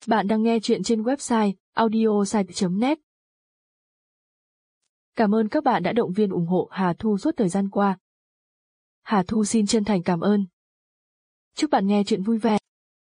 Bạn đang nghe chuyện trên website audiosite.net. Cảm ơn các bạn đã động viên ủng hộ Hà Thu suốt thời gian qua. Hà Thu xin chân thành cảm ơn. Chúc bạn nghe chuyện vui vẻ.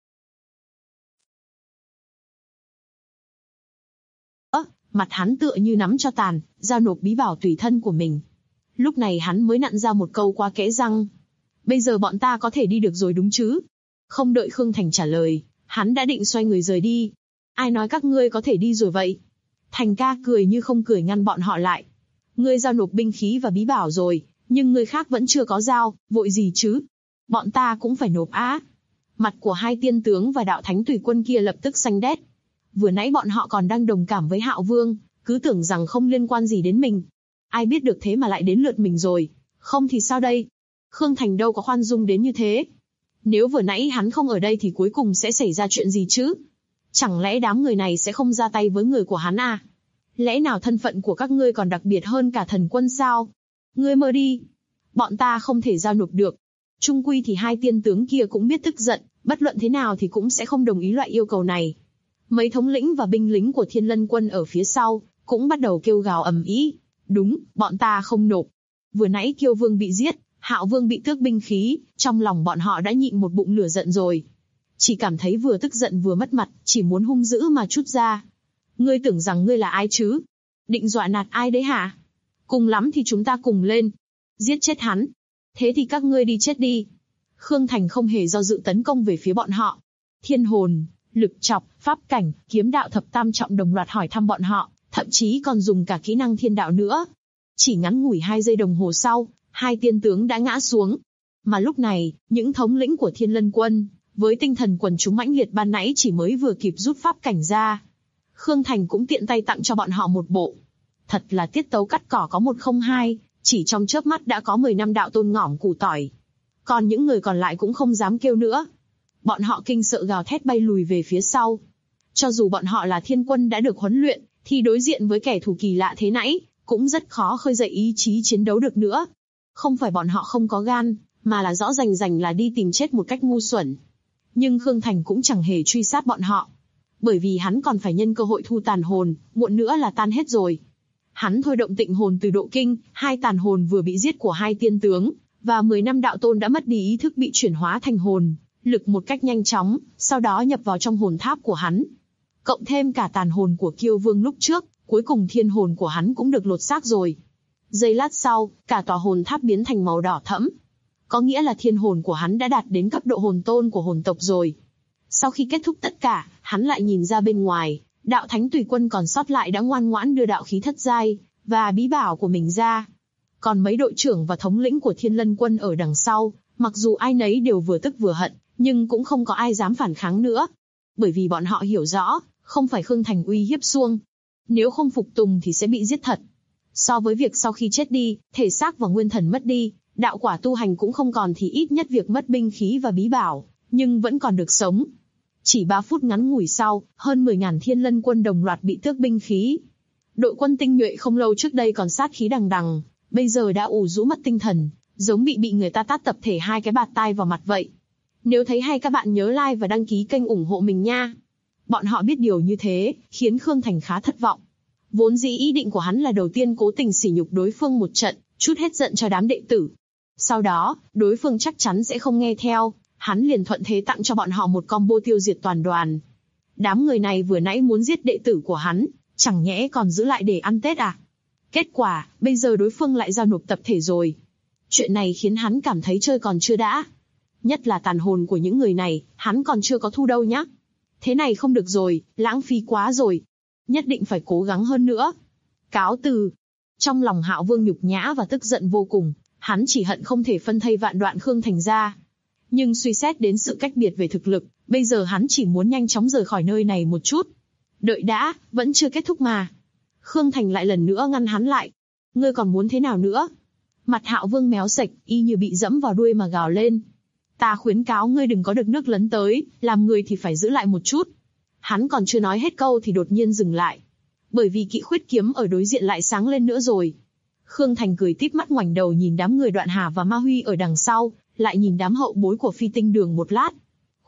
Mặt hắn tựa như nắm cho tàn, giao nộp bí bảo tùy thân của mình. Lúc này hắn mới nặn ra một câu qua kẽ răng. Bây giờ bọn ta có thể đi được rồi đúng chứ? Không đợi Khương Thành trả lời, hắn đã định xoay người rời đi. Ai nói các ngươi có thể đi rồi vậy? Thành ca cười như không cười ngăn bọn họ lại. Ngươi giao nộp binh khí và bí bảo rồi, nhưng người khác vẫn chưa có giao, vội gì chứ? Bọn ta cũng phải nộp á. Mặt của hai tiên tướng và đạo thánh tùy quân kia lập tức xanh đét. Vừa nãy bọn họ còn đang đồng cảm với Hạo Vương, cứ tưởng rằng không liên quan gì đến mình. Ai biết được thế mà lại đến lượt mình rồi. Không thì sao đây? Khương Thành đâu có khoan dung đến như thế. Nếu vừa nãy hắn không ở đây thì cuối cùng sẽ xảy ra chuyện gì chứ? Chẳng lẽ đám người này sẽ không ra tay với người của hắn à? Lẽ nào thân phận của các ngươi còn đặc biệt hơn cả thần quân sao? Ngươi mơ đi. Bọn ta không thể giao nộp được. Chung quy thì hai tiên tướng kia cũng biết tức giận, bất luận thế nào thì cũng sẽ không đồng ý loại yêu cầu này. Mấy thống lĩnh và binh lính của Thiên Lân quân ở phía sau cũng bắt đầu kêu gào ầm ĩ. Đúng, bọn ta không nộp. Vừa nãy Kiêu Vương bị giết, Hạo Vương bị tước binh khí, trong lòng bọn họ đã nhịn một bụng lửa giận rồi. Chỉ cảm thấy vừa tức giận vừa mất mặt, chỉ muốn hung dữ mà trút ra. Ngươi tưởng rằng ngươi là ai chứ? Định dọa nạt ai đấy hả? Cùng lắm thì chúng ta cùng lên. Giết chết hắn. Thế thì các ngươi đi chết đi. Khương Thành không hề do dự tấn công về phía bọn họ. Thiên hồn, lực chọc, pháp cảnh, kiếm đạo thập tam trọng đồng loạt hỏi thăm bọn họ, thậm chí còn dùng cả kỹ năng thiên đạo nữa. Chỉ ngắn ngủi 2 giây đồng hồ sau, hai tiên tướng đã ngã xuống. Mà lúc này, những thống lĩnh của Thiên Lân quân, với tinh thần quần chúng mãnh liệt ban nãy chỉ mới vừa kịp rút pháp cảnh ra. Khương Thành cũng tiện tay tặng cho bọn họ một bộ. Thật là tiết tấu cắt cỏ có 102, chỉ trong chớp mắt đã có 10 năm đạo tôn ngỏm củ tỏi. Còn những người còn lại cũng không dám kêu nữa. Bọn họ kinh sợ gào thét bay lùi về phía sau. Cho dù bọn họ là thiên quân đã được huấn luyện, thì đối diện với kẻ thù kỳ lạ thế nãy, cũng rất khó khơi dậy ý chí chiến đấu được nữa. Không phải bọn họ không có gan, mà là rõ rành rành là đi tìm chết một cách ngu xuẩn. Nhưng Khương Thành cũng chẳng hề truy sát bọn họ. Bởi vì hắn còn phải nhân cơ hội thu tàn hồn, muộn nữa là tan hết rồi. Hắn thôi động tịnh hồn từ độ kinh, 2 tàn hồn vừa bị giết của hai tiên tướng, và 10 năm đạo tôn đã mất đi ý thức bị chuyển hóa thành hồn, lực một cách nhanh chóng, sau đó nhập vào trong hồn tháp của hắn. Cộng thêm cả tàn hồn của Kiêu Vương lúc trước, cuối cùng thiên hồn của hắn cũng được lột xác rồi. Giây lát sau, cả tòa hồn tháp biến thành màu đỏ thẫm. Có nghĩa là thiên hồn của hắn đã đạt đến cấp độ hồn tôn của hồn tộc rồi. Sau khi kết thúc tất cả, hắn lại nhìn ra bên ngoài, đạo thánh tùy quân còn sót lại đã ngoan ngoãn đưa đạo khí thất giai và bí bảo của mình ra. Còn mấy đội trưởng và thống lĩnh của Thiên Lân quân ở đằng sau, mặc dù ai nấy đều vừa tức vừa hận, nhưng cũng không có ai dám phản kháng nữa. Bởi vì bọn họ hiểu rõ, không phải Khương Thành uy hiếp xuông. Nếu không phục tùng thì sẽ bị giết thật. So với việc sau khi chết đi, thể xác và nguyên thần mất đi, đạo quả tu hành cũng không còn thì ít nhất việc mất binh khí và bí bảo, nhưng vẫn còn được sống. Chỉ 3 phút ngắn ngủi sau, hơn 10.000 Thiên Lân quân đồng loạt bị tước binh khí. Đội quân tinh nhuệ không lâu trước đây còn sát khí đằng đằng, bây giờ đã ù rũ mất tinh thần, giống bị người ta tát tập thể 2 cái bạt tai vào mặt vậy. Nếu thấy hay các bạn nhớ like và đăng ký kênh ủng hộ mình nha. Bọn họ biết điều như thế, khiến Khương Thành khá thất vọng. Vốn dĩ ý định của hắn là đầu tiên cố tình sỉ nhục đối phương một trận, trút hết giận cho đám đệ tử. Sau đó, đối phương chắc chắn sẽ không nghe theo, hắn liền thuận thế tặng cho bọn họ một combo tiêu diệt toàn đoàn. Đám người này vừa nãy muốn giết đệ tử của hắn, chẳng nhẽ còn giữ lại để ăn Tết à? Kết quả, bây giờ đối phương lại giao nộp tập thể rồi. Chuyện này khiến hắn cảm thấy chơi còn chưa đã. Nhất là tàn hồn của những người này, hắn còn chưa có thu đâu nhá. Thế này không được rồi, lãng phí quá rồi. Nhất định phải cố gắng hơn nữa. Cáo từ. Trong lòng Hạo Vương nhục nhã và tức giận vô cùng, hắn chỉ hận không thể phân thây vạn đoạn Khương Thành ra. Nhưng suy xét đến sự cách biệt về thực lực, bây giờ hắn chỉ muốn nhanh chóng rời khỏi nơi này một chút. Đợi đã, vẫn chưa kết thúc mà. Khương Thành lại lần nữa ngăn hắn lại. Ngươi còn muốn thế nào nữa? Mặt Hạo Vương méo sệch, y như bị dẫm vào đuôi mà gào lên. Ta khuyến cáo ngươi đừng có được nước lấn tới, làm người thì phải giữ lại một chút. Hắn còn chưa nói hết câu thì đột nhiên dừng lại. Bởi vì kỵ khuyết kiếm ở đối diện lại sáng lên nữa rồi. Khương Thành cười tít mắt ngoảnh đầu nhìn đám người Đoạn Hà và Ma Huy ở đằng sau, lại nhìn đám hậu bối của Phi Tinh Đường một lát.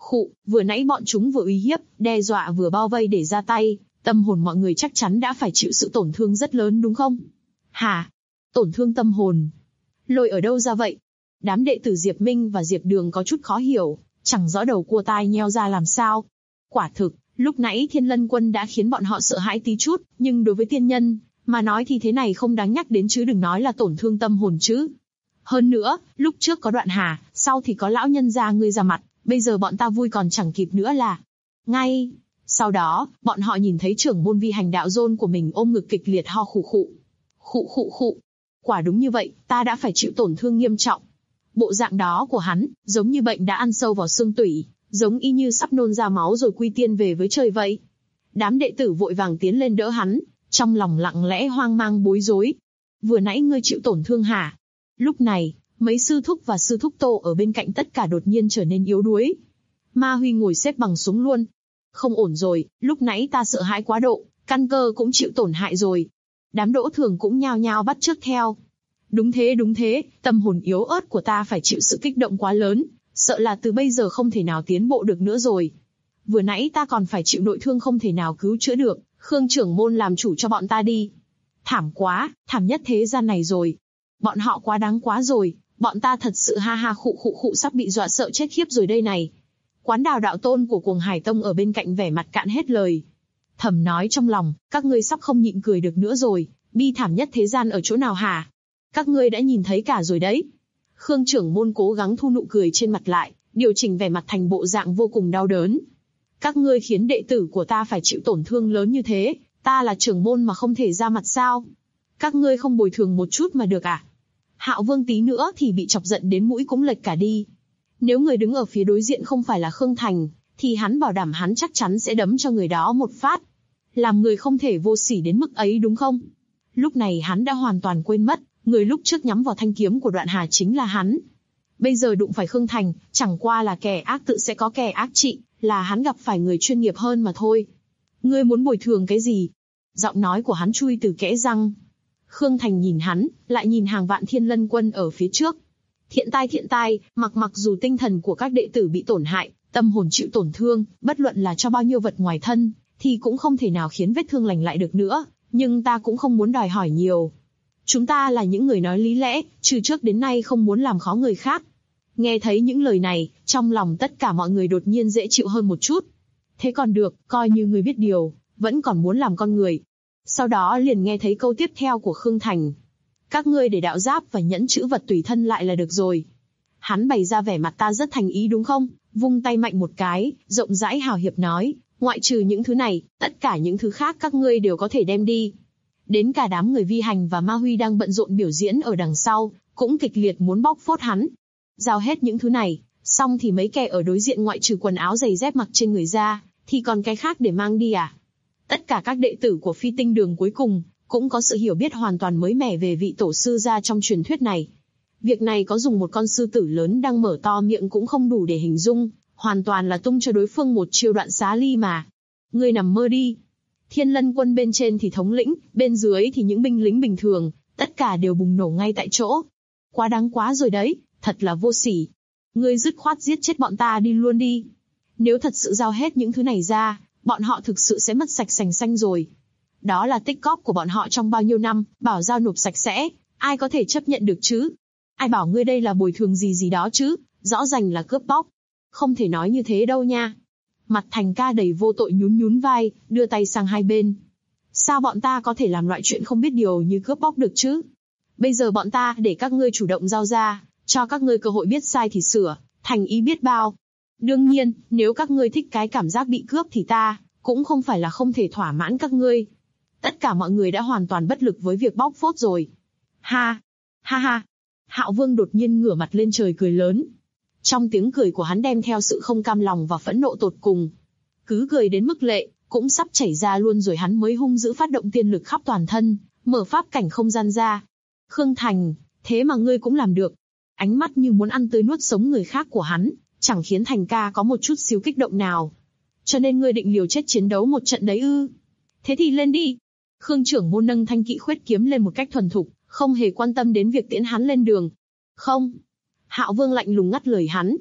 Vừa nãy bọn chúng vừa uy hiếp, đe dọa vừa bao vây để ra tay, tâm hồn mọi người chắc chắn đã phải chịu sự tổn thương rất lớn đúng không? Hả? Tổn thương tâm hồn? Lôi ở đâu ra vậy? Đám đệ tử Diệp Minh và Diệp Đường có chút khó hiểu, chẳng rõ đầu cua tai nheo ra làm sao. Quả thực, lúc nãy Thiên Lân Quân đã khiến bọn họ sợ hãi tí chút, nhưng đối với tiên nhân mà nói thì thế này không đáng nhắc đến chứ đừng nói là tổn thương tâm hồn chứ. Hơn nữa, lúc trước có Đoạn Hà, sau thì có lão nhân gia ngươi ra mặt, bây giờ bọn ta vui còn chẳng kịp nữa là. Ngay sau đó, bọn họ nhìn thấy trưởng môn Vi Hành đạo Dôn của mình ôm ngực kịch liệt ho khụ khụ. Khụ khụ khụ. Quả đúng như vậy, ta đã phải chịu tổn thương nghiêm trọng. Bộ dạng đó của hắn, giống như bệnh đã ăn sâu vào xương tủy, giống y như sắp nôn ra máu rồi quy tiên về với trời vậy. Đám đệ tử vội vàng tiến lên đỡ hắn, trong lòng lặng lẽ hoang mang bối rối. Vừa nãy ngươi chịu tổn thương hả? Lúc này, mấy sư thúc và sư thúc Tô ở bên cạnh tất cả đột nhiên trở nên yếu đuối. Ma Huy ngồi xếp bằng xuống luôn. Không ổn rồi, lúc nãy ta sợ hãi quá độ, căn cơ cũng chịu tổn hại rồi. Đám Đỗ Thường cũng nhao nhao bắt chước theo. Đúng thế, tâm hồn yếu ớt của ta phải chịu sự kích động quá lớn, sợ là từ bây giờ không thể nào tiến bộ được nữa rồi. Vừa nãy ta còn phải chịu nội thương không thể nào cứu chữa được, Khương trưởng môn làm chủ cho bọn ta đi. Thảm quá, thảm nhất thế gian này rồi. Bọn họ quá đáng quá rồi, bọn ta thật sự ha ha khụ sắp bị dọa sợ chết khiếp rồi đây này. Quán Đào đạo tôn của Cuồng Hải Tông ở bên cạnh vẻ mặt cạn hết lời. Thầm nói trong lòng, các ngươi sắp không nhịn cười được nữa rồi, bi thảm nhất thế gian ở chỗ nào hả? Các ngươi đã nhìn thấy cả rồi đấy. Khương trưởng môn cố gắng thu nụ cười trên mặt lại, điều chỉnh vẻ mặt thành bộ dạng vô cùng đau đớn. Các ngươi khiến đệ tử của ta phải chịu tổn thương lớn như thế, ta là trưởng môn mà không thể ra mặt sao? Các ngươi không bồi thường một chút mà được à? Hạo Vương tí nữa thì bị chọc giận đến mũi cũng lệch cả đi. Nếu người đứng ở phía đối diện không phải là Khương Thành, thì hắn bảo đảm hắn chắc chắn sẽ đấm cho người đó một phát. Làm người không thể vô sỉ đến mức ấy đúng không? Lúc này hắn đã hoàn toàn quên mất, người lúc trước nhắm vào thanh kiếm của Đoạn Hà chính là hắn. Bây giờ đụng phải Khương Thành, chẳng qua là kẻ ác tự sẽ có kẻ ác trị, là hắn gặp phải người chuyên nghiệp hơn mà thôi. Ngươi muốn bồi thường cái gì? Giọng nói của hắn chui từ kẽ răng. Khương Thành nhìn hắn, lại nhìn hàng vạn Thiên Lân Quân ở phía trước. Thiện tai, mặc dù tinh thần của các đệ tử bị tổn hại, tâm hồn chịu tổn thương, bất luận là cho bao nhiêu vật ngoài thân, thì cũng không thể nào khiến vết thương lành lại được nữa, nhưng ta cũng không muốn đòi hỏi nhiều. Chúng ta là những người nói lý lẽ, từ trước đến nay không muốn làm khó người khác. Nghe thấy những lời này, trong lòng tất cả mọi người đột nhiên dễ chịu hơn một chút. Thế còn được, coi như người biết điều, vẫn còn muốn làm con người. Sau đó liền nghe thấy câu tiếp theo của Khương Thành. Các ngươi để đạo giáp và nhẫn chữ vật tùy thân lại là được rồi. Hắn bày ra vẻ mặt ta rất thành ý đúng không? Vung tay mạnh một cái, rộng rãi hào hiệp nói, ngoại trừ những thứ này, tất cả những thứ khác các ngươi đều có thể đem đi. Đến cả đám người Vi Hành và Ma Huy đang bận rộn biểu diễn ở đằng sau, cũng kịch liệt muốn bóc phốt hắn. Giao hết những thứ này, xong thì mấy kẻ ở đối diện ngoại trừ quần áo giày dép mặc trên người ra, thì còn cái khác để mang đi à? Tất cả các đệ tử của Phi Tinh Đường cuối cùng, cũng có sự hiểu biết hoàn toàn mới mẻ về vị tổ sư gia trong truyền thuyết này. Việc này có dùng một con sư tử lớn đang mở to miệng cũng không đủ để hình dung, hoàn toàn là tung cho đối phương một chiêu đoạn xá ly mà. Ngươi nằm mơ đi. Thiên Lân Quân bên trên thì thống lĩnh, bên dưới thì những binh lính bình thường, tất cả đều bùng nổ ngay tại chỗ. Quá đáng quá rồi đấy, thật là vô sỉ. Ngươi dứt khoát giết chết bọn ta đi luôn đi. Nếu thật sự giao hết những thứ này ra, bọn họ thực sự sẽ mất sạch sành xanh rồi. Đó là tích cóp của bọn họ trong bao nhiêu năm, bảo giao nộp sạch sẽ, ai có thể chấp nhận được chứ? Ai bảo ngươi đây là bồi thường gì đó chứ, rõ ràng là cướp bóc. Không thể nói như thế đâu nha. Mặt Thành Ca đầy vô tội nhún vai, đưa tay sang hai bên. Sao bọn ta có thể làm loại chuyện không biết điều như cướp bóc được chứ? Bây giờ bọn ta để các ngươi chủ động giao ra, cho các ngươi cơ hội biết sai thì sửa, thành ý biết bao. Đương nhiên, nếu các ngươi thích cái cảm giác bị cướp thì ta cũng không phải là không thể thỏa mãn các ngươi. Tất cả mọi người đã hoàn toàn bất lực với việc bóc phốt rồi. Ha! Ha ha! Hạo Vương đột nhiên ngửa mặt lên trời cười lớn. Trong tiếng cười của hắn đem theo sự không cam lòng và phẫn nộ tột cùng. Cứ cười đến mức lệ, cũng sắp chảy ra luôn rồi hắn mới hung dữ phát động tiên lực khắp toàn thân, mở pháp cảnh không gian ra. Khương Thành, thế mà ngươi cũng làm được. Ánh mắt như muốn ăn tươi nuốt sống người khác của hắn, chẳng khiến Thành Ca có một chút xíu kích động nào. Cho nên ngươi định liều chết chiến đấu một trận đấy ư? Thế thì lên đi. Khương trưởng môn nâng thanh kỵ khuyết kiếm lên một cách thuần thục, không hề quan tâm đến việc tiễn hắn lên đường. Không. Hạo Vương lạnh lùng ngắt lời hắn.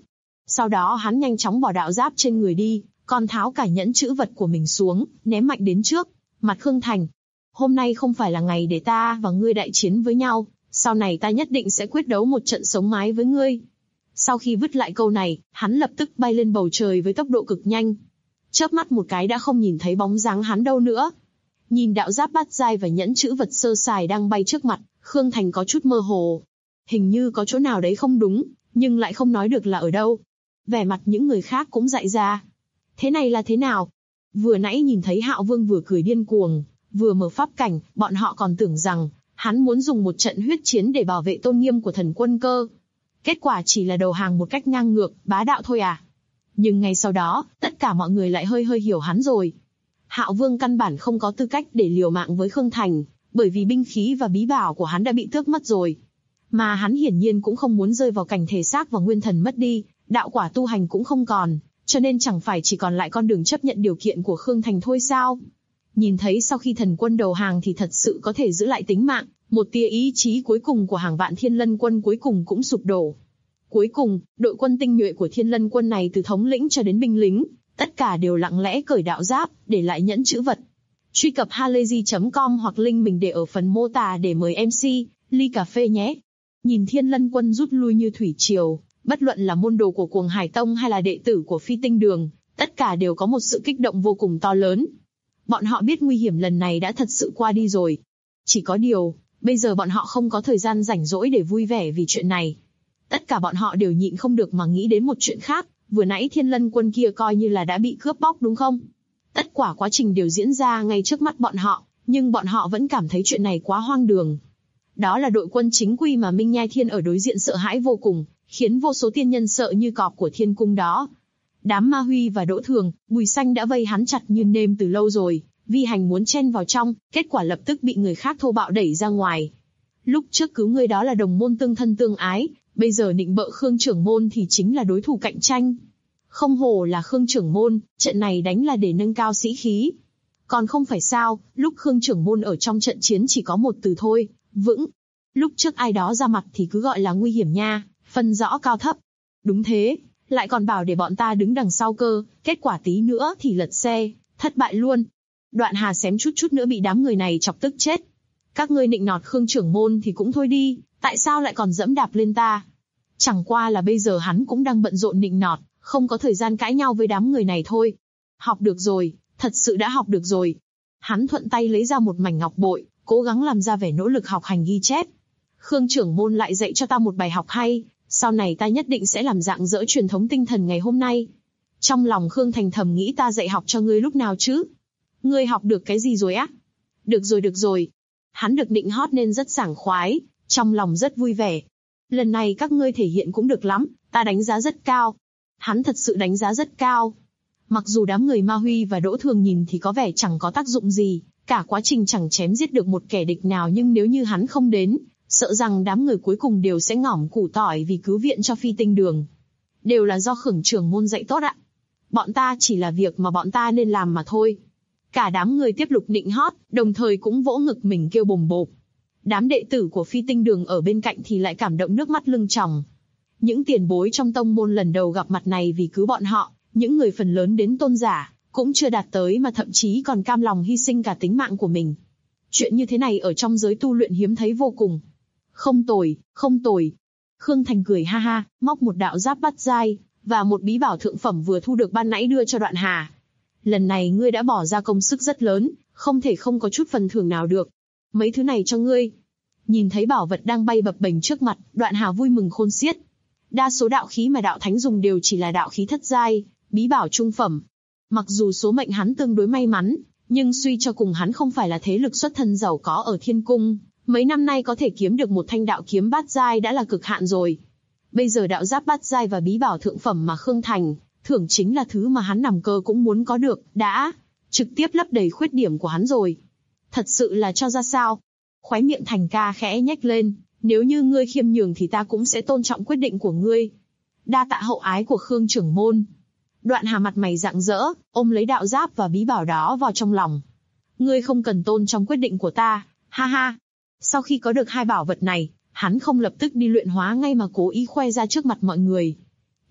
Sau đó hắn nhanh chóng bỏ đạo giáp trên người đi, còn tháo cả nhẫn chữ vật của mình xuống, ném mạnh đến trước mặt Khương Thành. Hôm nay không phải là ngày để ta và ngươi đại chiến với nhau, sau này ta nhất định sẽ quyết đấu một trận sống mái với ngươi. Sau khi vứt lại câu này, hắn lập tức bay lên bầu trời với tốc độ cực nhanh. Chớp mắt một cái đã không nhìn thấy bóng dáng hắn đâu nữa. Nhìn đạo giáp bát giai và nhẫn chữ vật sơ sài đang bay trước mặt, Khương Thành có chút mơ hồ. Hình như có chỗ nào đấy không đúng, nhưng lại không nói được là ở đâu. Vẻ mặt những người khác cũng dại ra. Thế này là thế nào? Vừa nãy nhìn thấy Hạo Vương vừa cười điên cuồng, vừa mở pháp cảnh, bọn họ còn tưởng rằng hắn muốn dùng một trận huyết chiến để bảo vệ tôn nghiêm của thần quân cơ. Kết quả chỉ là đầu hàng một cách ngang ngược, bá đạo thôi à. Nhưng ngay sau đó, tất cả mọi người lại hơi hiểu hắn rồi. Hạo Vương căn bản không có tư cách để liều mạng với Khương Thành, bởi vì binh khí và bí bảo của hắn đã bị tước mất rồi. Mà hắn hiển nhiên cũng không muốn rơi vào cảnh thể xác và nguyên thần mất đi, đạo quả tu hành cũng không còn, cho nên chẳng phải chỉ còn lại con đường chấp nhận điều kiện của Khương Thành thôi sao? Nhìn thấy sau khi thần quân đầu hàng thì thật sự có thể giữ lại tính mạng, một tia ý chí cuối cùng của hàng vạn Thiên Lân quân cuối cùng cũng sụp đổ. Cuối cùng, đội quân tinh nhuệ của Thiên Lân quân này từ thống lĩnh cho đến binh lính, tất cả đều lặng lẽ cởi đạo giáp, để lại nhẫn chữ vật. Truy cập halayzi.com hoặc link mình để ở phần mô tả để mời MC, ly cà phê nhé. Nhìn Thiên Lân quân rút lui như thủy triều, bất luận là môn đồ của Cuồng Hải Tông hay là đệ tử của Phi Tinh Đường, tất cả đều có một sự kích động vô cùng to lớn. Bọn họ biết nguy hiểm lần này đã thật sự qua đi rồi. Chỉ có điều, bây giờ bọn họ không có thời gian rảnh rỗi để vui vẻ vì chuyện này. Tất cả bọn họ đều nhịn không được mà nghĩ đến một chuyện khác, vừa nãy Thiên Lân quân kia coi như là đã bị cướp bóc đúng không? Tất cả quá trình đều diễn ra ngay trước mắt bọn họ, nhưng bọn họ vẫn cảm thấy chuyện này quá hoang đường. Đó là đội quân chính quy mà Minh Nhai Thiên ở đối diện sợ hãi vô cùng, khiến vô số tiên nhân sợ như cọp của thiên cung đó. Đám Ma Huy và Đỗ Thường, Bùi Xanh đã vây hắn chặt như nêm từ lâu rồi, Vi Hành muốn chen vào trong, kết quả lập tức bị người khác thô bạo đẩy ra ngoài. Lúc trước cứu người đó là đồng môn tương thân tương ái, bây giờ nịnh bợ Khương trưởng môn thì chính là đối thủ cạnh tranh. Không hổ là Khương trưởng môn, trận này đánh là để nâng cao sĩ khí. Còn không phải sao, lúc Khương trưởng môn ở trong trận chiến chỉ có một từ thôi, vững. Lúc trước ai đó ra mặt thì cứ gọi là nguy hiểm nha, phân rõ cao thấp. Đúng thế, lại còn bảo để bọn ta đứng đằng sau cơ, kết quả tí nữa thì lật xe, thất bại luôn. Đoạn Hà xém chút nữa bị đám người này chọc tức chết. Các ngươi nịnh nọt Khương trưởng môn thì cũng thôi đi, tại sao lại còn dẫm đạp lên ta? Chẳng qua là bây giờ hắn cũng đang bận rộn nịnh nọt, không có thời gian cãi nhau với đám người này thôi. Học được rồi, thật sự đã học được rồi. Hắn thuận tay lấy ra một mảnh ngọc bội, cố gắng làm ra vẻ nỗ lực học hành ghi chép. Khương trưởng môn lại dạy cho ta một bài học hay, sau này ta nhất định sẽ làm rạng rỡ truyền thống tinh thần ngày hôm nay. Trong lòng Khương Thành thầm nghĩ ta dạy học cho ngươi lúc nào chứ? Ngươi học được cái gì rồi á? Được rồi. Hắn được định hót nên rất sảng khoái, trong lòng rất vui vẻ. Lần này các ngươi thể hiện cũng được lắm, ta đánh giá rất cao. Hắn thật sự đánh giá rất cao. Mặc dù đám người Ma Huy và Đỗ Thường nhìn thì có vẻ chẳng có tác dụng gì, cả quá trình chẳng chém giết được một kẻ địch nào, nhưng nếu như hắn không đến, sợ rằng đám người cuối cùng đều sẽ ngỏm củ tỏi vì cứu viện cho Phi Tinh Đường. Đều là do Khương trưởng môn dạy tốt ạ. Bọn ta chỉ là việc mà bọn ta nên làm mà thôi. Cả đám người tiếp tục nịnh hót, đồng thời cũng vỗ ngực mình kêu bồm bộp. Đám đệ tử của Phi Tinh Đường ở bên cạnh thì lại cảm động nước mắt lưng tròng. Những tiền bối trong tông môn lần đầu gặp mặt này vì cứu bọn họ, những người phần lớn đến tôn giả, cũng chưa đạt tới mà thậm chí còn cam lòng hy sinh cả tính mạng của mình. Chuyện như thế này ở trong giới tu luyện hiếm thấy vô cùng. Không tồi. Khương Thành cười ha ha, móc một đạo giáp bát giai, và một bí bảo thượng phẩm vừa thu được ban nãy đưa cho Đoạn Hà. Lần này ngươi đã bỏ ra công sức rất lớn, không thể không có chút phần thưởng nào được. Mấy thứ này cho ngươi. Nhìn thấy bảo vật đang bay bập bềnh trước mặt, Đoạn Hà vui mừng khôn xiết. Đa số đạo khí mà đạo thánh dùng đều chỉ là đạo khí thất giai, bí bảo trung phẩm. Mặc dù số mệnh hắn tương đối may mắn, nhưng suy cho cùng hắn không phải là thế lực xuất thân giàu có ở thiên cung. Mấy năm nay có thể kiếm được một thanh đạo kiếm bát giai đã là cực hạn rồi. Bây giờ đạo giáp bát giai và bí bảo thượng phẩm mà Khương Thành thưởng chính là thứ mà hắn nằm cơ cũng muốn có được, đã trực tiếp lấp đầy khuyết điểm của hắn rồi. Thật sự là cho ra sao? Khóe miệng Thành ca khẽ nhếch lên, nếu như ngươi khiêm nhường thì ta cũng sẽ tôn trọng quyết định của ngươi. Đa tạ hậu ái của Khương trưởng môn. Đoạn Hà mặt mày rạng rỡ, ôm lấy đạo giáp và bí bảo đó vào trong lòng. Ngươi không cần tôn trọng quyết định của ta, ha ha. Sau khi có được hai bảo vật này, hắn không lập tức đi luyện hóa ngay mà cố ý khoe ra trước mặt mọi người.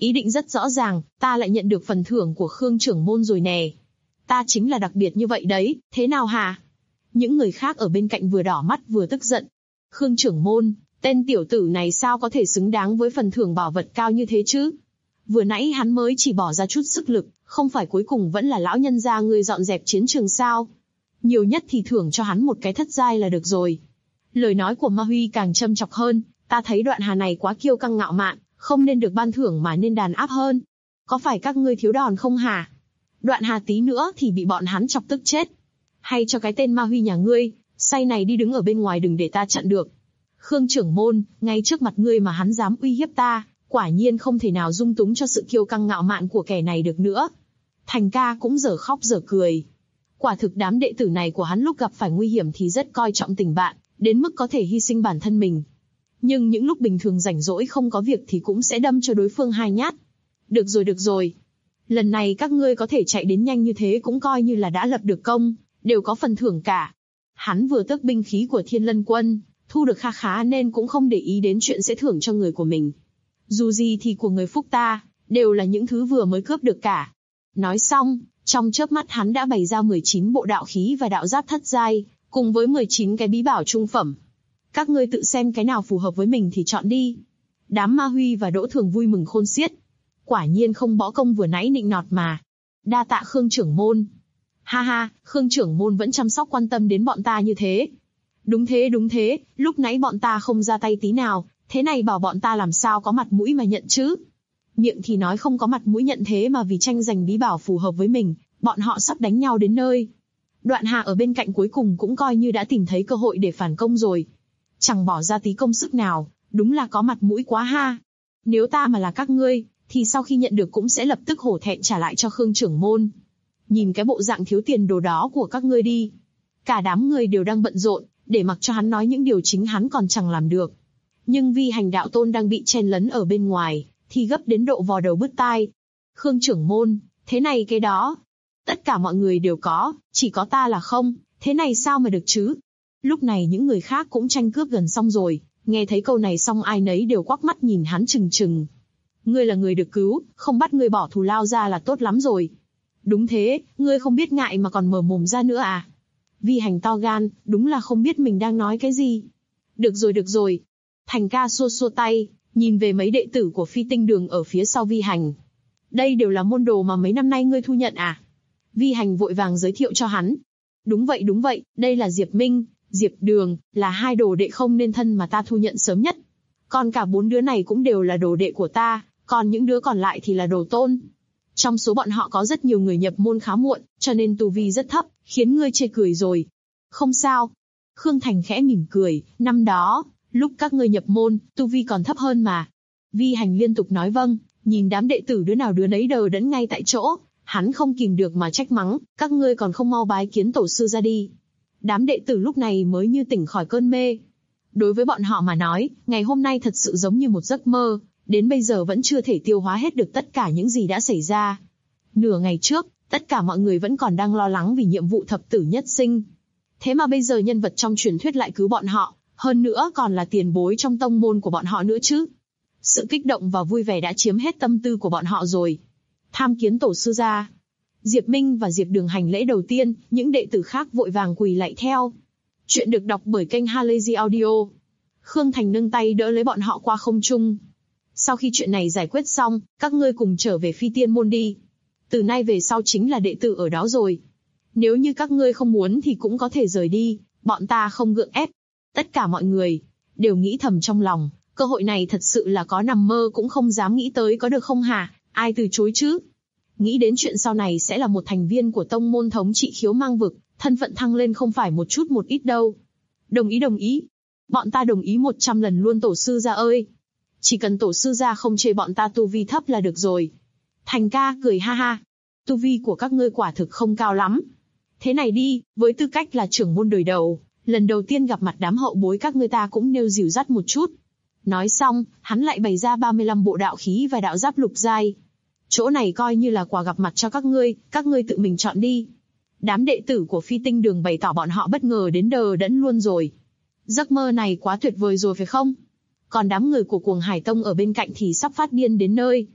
Ý định rất rõ ràng, ta lại nhận được phần thưởng của Khương trưởng môn rồi nè. Ta chính là đặc biệt như vậy đấy, thế nào hả? Những người khác ở bên cạnh vừa đỏ mắt vừa tức giận. Khương trưởng môn, tên tiểu tử này sao có thể xứng đáng với phần thưởng bảo vật cao như thế chứ? Vừa nãy hắn mới chỉ bỏ ra chút sức lực, không phải cuối cùng vẫn là lão nhân gia ngươi dọn dẹp chiến trường sao? Nhiều nhất thì thưởng cho hắn một cái thất giai là được rồi. Lời nói của Ma Huy càng châm chọc hơn, ta thấy Đoạn Hà này quá kiêu căng ngạo mạn, không nên được ban thưởng mà nên đàn áp hơn. Có phải các ngươi thiếu đòn không hả? Đoạn Hà tí nữa thì bị bọn hắn chọc tức chết. Hay cho cái tên Ma Huy nhà ngươi, say này đi đứng ở bên ngoài đừng để ta chặn được. Khương trưởng môn, ngay trước mặt ngươi mà hắn dám uy hiếp ta, quả nhiên không thể nào dung túng cho sự kiêu căng ngạo mạn của kẻ này được nữa. Thành ca cũng dở khóc dở cười. Quả thực đám đệ tử này của hắn lúc gặp phải nguy hiểm thì rất coi trọng tình bạn, đến mức có thể hy sinh bản thân mình. Nhưng những lúc bình thường rảnh rỗi không có việc thì cũng sẽ đâm cho đối phương 2 nhát. Được rồi. Lần này các ngươi có thể chạy đến nhanh như thế cũng coi như là đã lập được công, đều có phần thưởng cả. Hắn vừa tước binh khí của Thiên Lân Quân, thu được kha khá nên cũng không để ý đến chuyện sẽ thưởng cho người của mình. Dù gì thì của người Phúc ta, đều là những thứ vừa mới cướp được cả. Nói xong, trong chớp mắt hắn đã bày ra 19 bộ đạo khí và đạo giáp thất giai, cùng với 19 cái bí bảo trung phẩm. Các ngươi tự xem cái nào phù hợp với mình thì chọn đi. Đám Ma Huy và Đỗ Thường vui mừng khôn xiết. Quả nhiên không bỏ công vừa nãy nịnh nọt mà. Đa tạ Khương trưởng môn. Ha, Khương trưởng môn vẫn chăm sóc quan tâm đến bọn ta như thế. Đúng thế, lúc nãy bọn ta không ra tay tí nào, thế này bảo bọn ta làm sao có mặt mũi mà nhận chứ. Miệng thì nói không có mặt mũi nhận thế mà vì tranh giành bí bảo phù hợp với mình, bọn họ sắp đánh nhau đến nơi. Đoạn Hà ở bên cạnh cuối cùng cũng coi như đã tìm thấy cơ hội để phản công rồi. Chẳng bỏ ra tí công sức nào, đúng là có mặt mũi quá ha. Nếu ta mà là các ngươi, thì sau khi nhận được cũng sẽ lập tức hổ thẹn trả lại cho Khương trưởng môn. Nhìn cái bộ dạng thiếu tiền đồ đó của các ngươi đi. Cả đám người đều đang bận rộn, để mặc cho hắn nói những điều chính hắn còn chẳng làm được. Nhưng vì Hành đạo tôn đang bị chen lấn ở bên ngoài, thì gấp đến độ vò đầu bứt tai. Khương trưởng môn, thế này cái đó. Tất cả mọi người đều có, chỉ có ta là không, thế này sao mà được chứ? Lúc này những người khác cũng tranh cướp gần xong rồi, nghe thấy câu này xong ai nấy đều quắc mắt nhìn hắn trừng trừng. Ngươi là người được cứu, không bắt ngươi bỏ thù lao ra là tốt lắm rồi. Đúng thế, ngươi không biết ngại mà còn mở mồm ra nữa à? Vi Hành to gan, đúng là không biết mình đang nói cái gì. Được rồi. Thành ca xua tay, nhìn về mấy đệ tử của Phi Tinh Đường ở phía sau Vi Hành. Đây đều là môn đồ mà mấy năm nay ngươi thu nhận à? Vi Hành vội vàng giới thiệu cho hắn. Đúng vậy, đây là Diệp Minh, Diệp Đường, là 2 đồ đệ không nên thân mà ta thu nhận sớm nhất. Còn cả 4 đứa này cũng đều là đồ đệ của ta, còn những đứa còn lại thì là đồ tôn. Trong số bọn họ có rất nhiều người nhập môn khá muộn, cho nên tu vi rất thấp, khiến ngươi chê cười rồi. Không sao. Khương Thành khẽ mỉm cười, năm đó, lúc các ngươi nhập môn, tu vi còn thấp hơn mà. Vi Hành liên tục nói vâng, nhìn đám đệ tử đứa nào đứa nấy đờ đẫn ngay tại chỗ, hắn không kìm được mà trách mắng, các ngươi còn không mau bái kiến tổ sư ra đi. Đám đệ tử lúc này mới như tỉnh khỏi cơn mê. Đối với bọn họ mà nói, ngày hôm nay thật sự giống như một giấc mơ, đến bây giờ vẫn chưa thể tiêu hóa hết được tất cả những gì đã xảy ra. Nửa ngày trước, tất cả mọi người vẫn còn đang lo lắng vì nhiệm vụ thập tử nhất sinh. Thế mà bây giờ nhân vật trong truyền thuyết lại cứu bọn họ, hơn nữa còn là tiền bối trong tông môn của bọn họ nữa chứ. Sự kích động và vui vẻ đã chiếm hết tâm tư của bọn họ rồi. Tham kiến tổ sư gia. Diệp Minh và Diệp Đường hành lễ đầu tiên, những đệ tử khác vội vàng quỳ lạy theo. Chuyện được đọc bởi kênh Halazy Audio. Khương Thành nâng tay đỡ lấy bọn họ qua không trung. Sau khi chuyện này giải quyết xong, các ngươi cùng trở về Phi Tiên Môn đi. Từ nay về sau chính là đệ tử ở đó rồi. Nếu như các ngươi không muốn thì cũng có thể rời đi, bọn ta không gượng ép. Tất cả mọi người đều nghĩ thầm trong lòng, cơ hội này thật sự là có nằm mơ cũng không dám nghĩ tới có được không hả, ai từ chối chứ. Nghĩ đến chuyện sau này sẽ là một thành viên của tông môn thống trị Khiếu Mang vực, thân phận thăng lên không phải một chút một ít đâu. Đồng ý. Bọn ta đồng ý 100 lần luôn tổ sư gia ơi. Chỉ cần tổ sư gia không chê bọn ta tu vi thấp là được rồi. Thành ca cười ha ha. Tu vi của các ngươi quả thực không cao lắm. Thế này đi, với tư cách là trưởng môn đời đầu, lần đầu tiên gặp mặt đám hậu bối các ngươi ta cũng nêu dìu dắt một chút. Nói xong, hắn lại bày ra 35 bộ đạo khí và đạo giáp lục giai. Chỗ này coi như là quà gặp mặt cho các ngươi tự mình chọn đi. Đám đệ tử của Phi Tinh Đường bày tỏ bọn họ bất ngờ đến đờ đẫn luôn rồi. Giấc mơ này quá tuyệt vời rồi phải không? Còn đám người của Cuồng Hải Tông ở bên cạnh thì sắp phát điên đến nơi.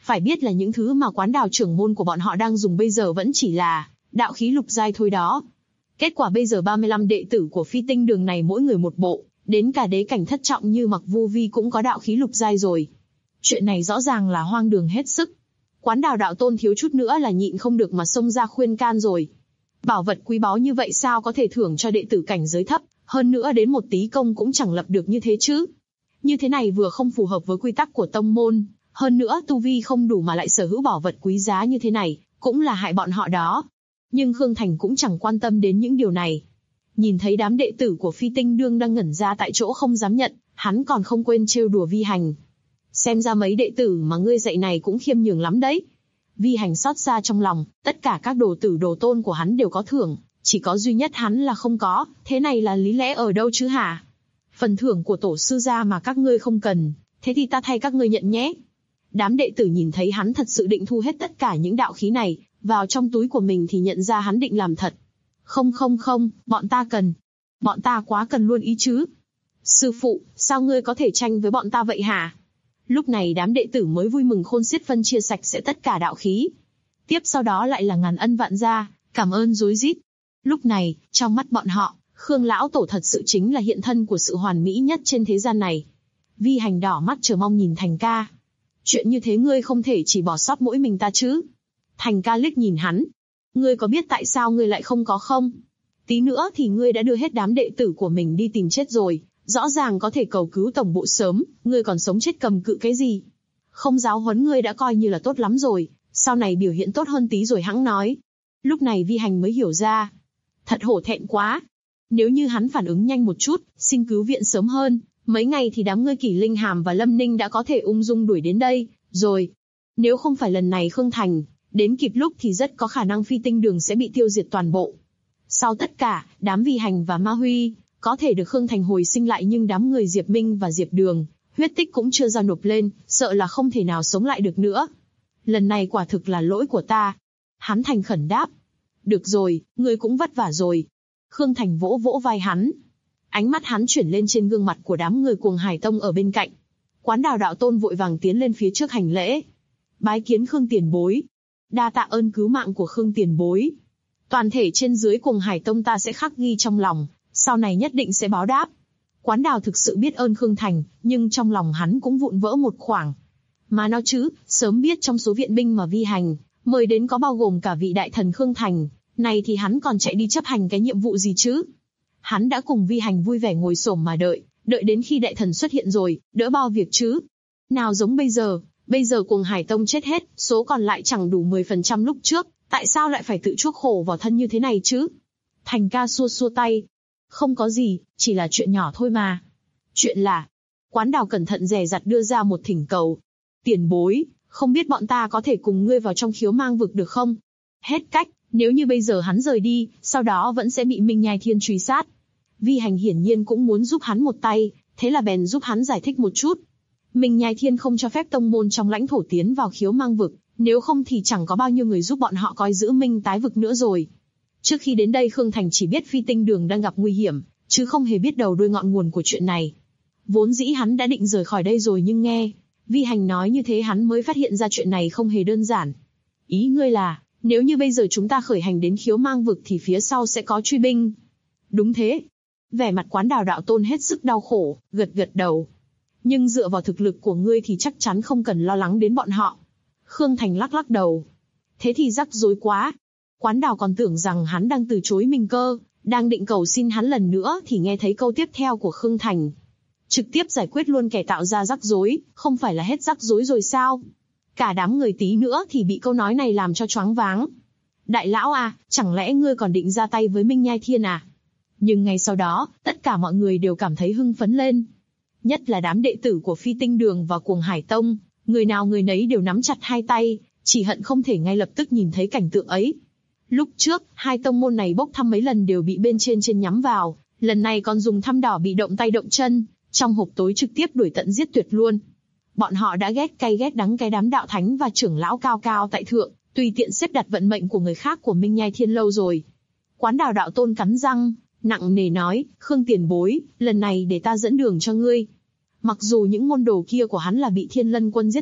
Phải biết là những thứ mà Quán Đào trưởng môn của bọn họ đang dùng bây giờ vẫn chỉ là đạo khí lục giai thôi đó. Kết quả bây giờ 35 đệ tử của Phi Tinh Đường này mỗi người một bộ, đến cả đế cảnh thất trọng như Mặc Vô Vi cũng có đạo khí lục giai rồi. Chuyện này rõ ràng là hoang đường hết sức. Quán Đào đạo tôn thiếu chút nữa là nhịn không được mà xông ra khuyên can rồi. Bảo vật quý báu như vậy sao có thể thưởng cho đệ tử cảnh giới thấp, hơn nữa đến một tí công cũng chẳng lập được như thế chứ. Như thế này vừa không phù hợp với quy tắc của tông môn, hơn nữa tu vi không đủ mà lại sở hữu bảo vật quý giá như thế này, cũng là hại bọn họ đó. Nhưng Khương Thành cũng chẳng quan tâm đến những điều này. Nhìn thấy đám đệ tử của Phi Tinh Đương đang ngẩn ra tại chỗ không dám nhận, hắn còn không quên trêu đùa Vi Hành. Xem ra mấy đệ tử mà ngươi dạy này cũng khiêm nhường lắm đấy. Vi Hành xót xa trong lòng, tất cả các đồ tử đồ tôn của hắn đều có thưởng, chỉ có duy nhất hắn là không có, thế này là lý lẽ ở đâu chứ hả? Phần thưởng của tổ sư gia mà các ngươi không cần, thế thì ta thay các ngươi nhận nhé. Đám đệ tử nhìn thấy hắn thật sự định thu hết tất cả những đạo khí này vào trong túi của mình thì nhận ra hắn định làm thật. Không, bọn ta cần. Bọn ta quá cần luôn ý chứ. Sư phụ, sao ngươi có thể tranh với bọn ta vậy hả? Lúc này đám đệ tử mới vui mừng khôn xiết phân chia sạch sẽ tất cả đạo khí. Tiếp sau đó lại là ngàn ân vạn gia, cảm ơn rối rít. Lúc này, trong mắt bọn họ, Khương lão tổ thật sự chính là hiện thân của sự hoàn mỹ nhất trên thế gian này. Vi Hành đỏ mắt chờ mong nhìn Thành ca. Chuyện như thế ngươi không thể chỉ bỏ sót mỗi mình ta chứ. Thành ca liếc nhìn hắn. Ngươi có biết tại sao ngươi lại không có không? Tí nữa thì ngươi đã đưa hết đám đệ tử của mình đi tìm chết rồi. Rõ ràng có thể cầu cứu tổng bộ sớm, ngươi còn sống chết cầm cự cái gì? Không giáo huấn ngươi đã coi như là tốt lắm rồi, sau này biểu hiện tốt hơn tí rồi hẵng nói. Lúc này Vi Hành mới hiểu ra. Thật hổ thẹn quá. Nếu như hắn phản ứng nhanh một chút, xin cứu viện sớm hơn, mấy ngày thì đám ngươi Kỷ Linh Hàm và Lâm Ninh đã có thể ung dung đuổi đến đây, rồi. Nếu không phải lần này Khương Thành đến kịp lúc thì rất có khả năng Phi Tinh Đường sẽ bị tiêu diệt toàn bộ. Sau tất cả, đám Vi Hành và Ma Huy có thể được Khương Thành hồi sinh lại, nhưng đám người Diệp Minh và Diệp Đường, huyết tích cũng chưa giao nộp lên, sợ là không thể nào sống lại được nữa. Lần này quả thực là lỗi của ta. Hắn thành khẩn đáp. Được rồi, ngươi cũng vất vả rồi. Khương Thành vỗ vỗ vai hắn. Ánh mắt hắn chuyển lên trên gương mặt của đám người Cuồng Hải Tông ở bên cạnh. Quán Đào đạo tôn vội vàng tiến lên phía trước hành lễ. Bái kiến Khương tiền bối. Đa tạ ơn cứu mạng của Khương tiền bối. Toàn thể trên dưới Cuồng Hải Tông ta sẽ khắc ghi trong lòng, sau này nhất định sẽ báo đáp. Quán Đào thực sự biết ơn Khương Thành, nhưng trong lòng hắn cũng vụn vỡ một khoảng. Mà nó chứ, sớm biết trong số viện binh mà Vi Hành mời đến có bao gồm cả vị đại thần Khương Thành, này thì hắn còn chạy đi chấp hành cái nhiệm vụ gì chứ? Hắn đã cùng Vi Hành vui vẻ ngồi xổm mà đợi đến khi đại thần xuất hiện rồi, đỡ bao việc chứ. Nào giống bây giờ Cuồng Hải Tông chết hết, số còn lại chẳng đủ 10% lúc trước, tại sao lại phải tự chuốc khổ vào thân như thế này chứ? Thành ca xua xua tay. Không có gì, chỉ là chuyện nhỏ thôi mà. Chuyện là, Quán Đào cẩn thận dè dặt đưa ra một thỉnh cầu. Tiền bối, không biết bọn ta có thể cùng ngươi vào trong Khiếu Mang vực được không? Hết cách, nếu như bây giờ hắn rời đi, sau đó vẫn sẽ bị Minh Nhai Thiên truy sát. Vi Hành hiển nhiên cũng muốn giúp hắn một tay, thế là bèn giúp hắn giải thích một chút. Minh Nhai Thiên không cho phép tông môn trong lãnh thổ tiến vào Khiếu Mang vực, nếu không thì chẳng có bao nhiêu người giúp bọn họ coi giữ Minh Tái vực nữa rồi. Trước khi đến đây Khương Thành chỉ biết Phi Tinh Đường đang gặp nguy hiểm, chứ không hề biết đầu đuôi ngọn nguồn của chuyện này. Vốn dĩ hắn đã định rời khỏi đây rồi, nhưng nghe Vi Hành nói như thế hắn mới phát hiện ra chuyện này không hề đơn giản. Ý ngươi là, nếu như bây giờ chúng ta khởi hành đến Khiếu Mang vực thì phía sau sẽ có truy binh? Đúng thế. Vẻ mặt Quán Đào đạo tôn hết sức đau khổ, gật đầu. Nhưng dựa vào thực lực của ngươi thì chắc chắn không cần lo lắng đến bọn họ. Khương Thành lắc đầu. Thế thì rắc rối quá. Quán Đào còn tưởng rằng hắn đang từ chối mình cơ, đang định cầu xin hắn lần nữa thì nghe thấy câu tiếp theo của Khương Thành. Trực tiếp giải quyết luôn kẻ tạo ra rắc rối, không phải là hết rắc rối rồi sao? Cả đám người tí nữa thì bị câu nói này làm cho choáng váng. Đại lão à, chẳng lẽ ngươi còn định ra tay với Minh Nhai Thiên à? Nhưng ngay sau đó, tất cả mọi người đều cảm thấy hưng phấn lên. Nhất là đám đệ tử của Phi Tinh Đường và Cuồng Hải Tông, người nào người nấy đều nắm chặt hai tay, chỉ hận không thể ngay lập tức nhìn thấy cảnh tượng ấy. Lúc trước, hai tông môn này bốc thăm mấy lần đều bị bên trên nhắm vào, lần này còn dùng thăm đỏ bị động tay động chân, trong hộp tối trực tiếp đuổi tận giết tuyệt luôn. Bọn họ đã ghét cay ghét đắng cái đám đạo thánh và trưởng lão cao cao tại thượng, tùy tiện xếp đặt vận mệnh của người khác của Minh Nhai Thiên lâu rồi. Quán Đào đạo tôn cắn răng, nặng nề nói, Khương tiền bối, lần này để ta dẫn đường cho ngươi. Mặc dù những môn đồ kia của hắn là bị Thiên Lân quân giết thật,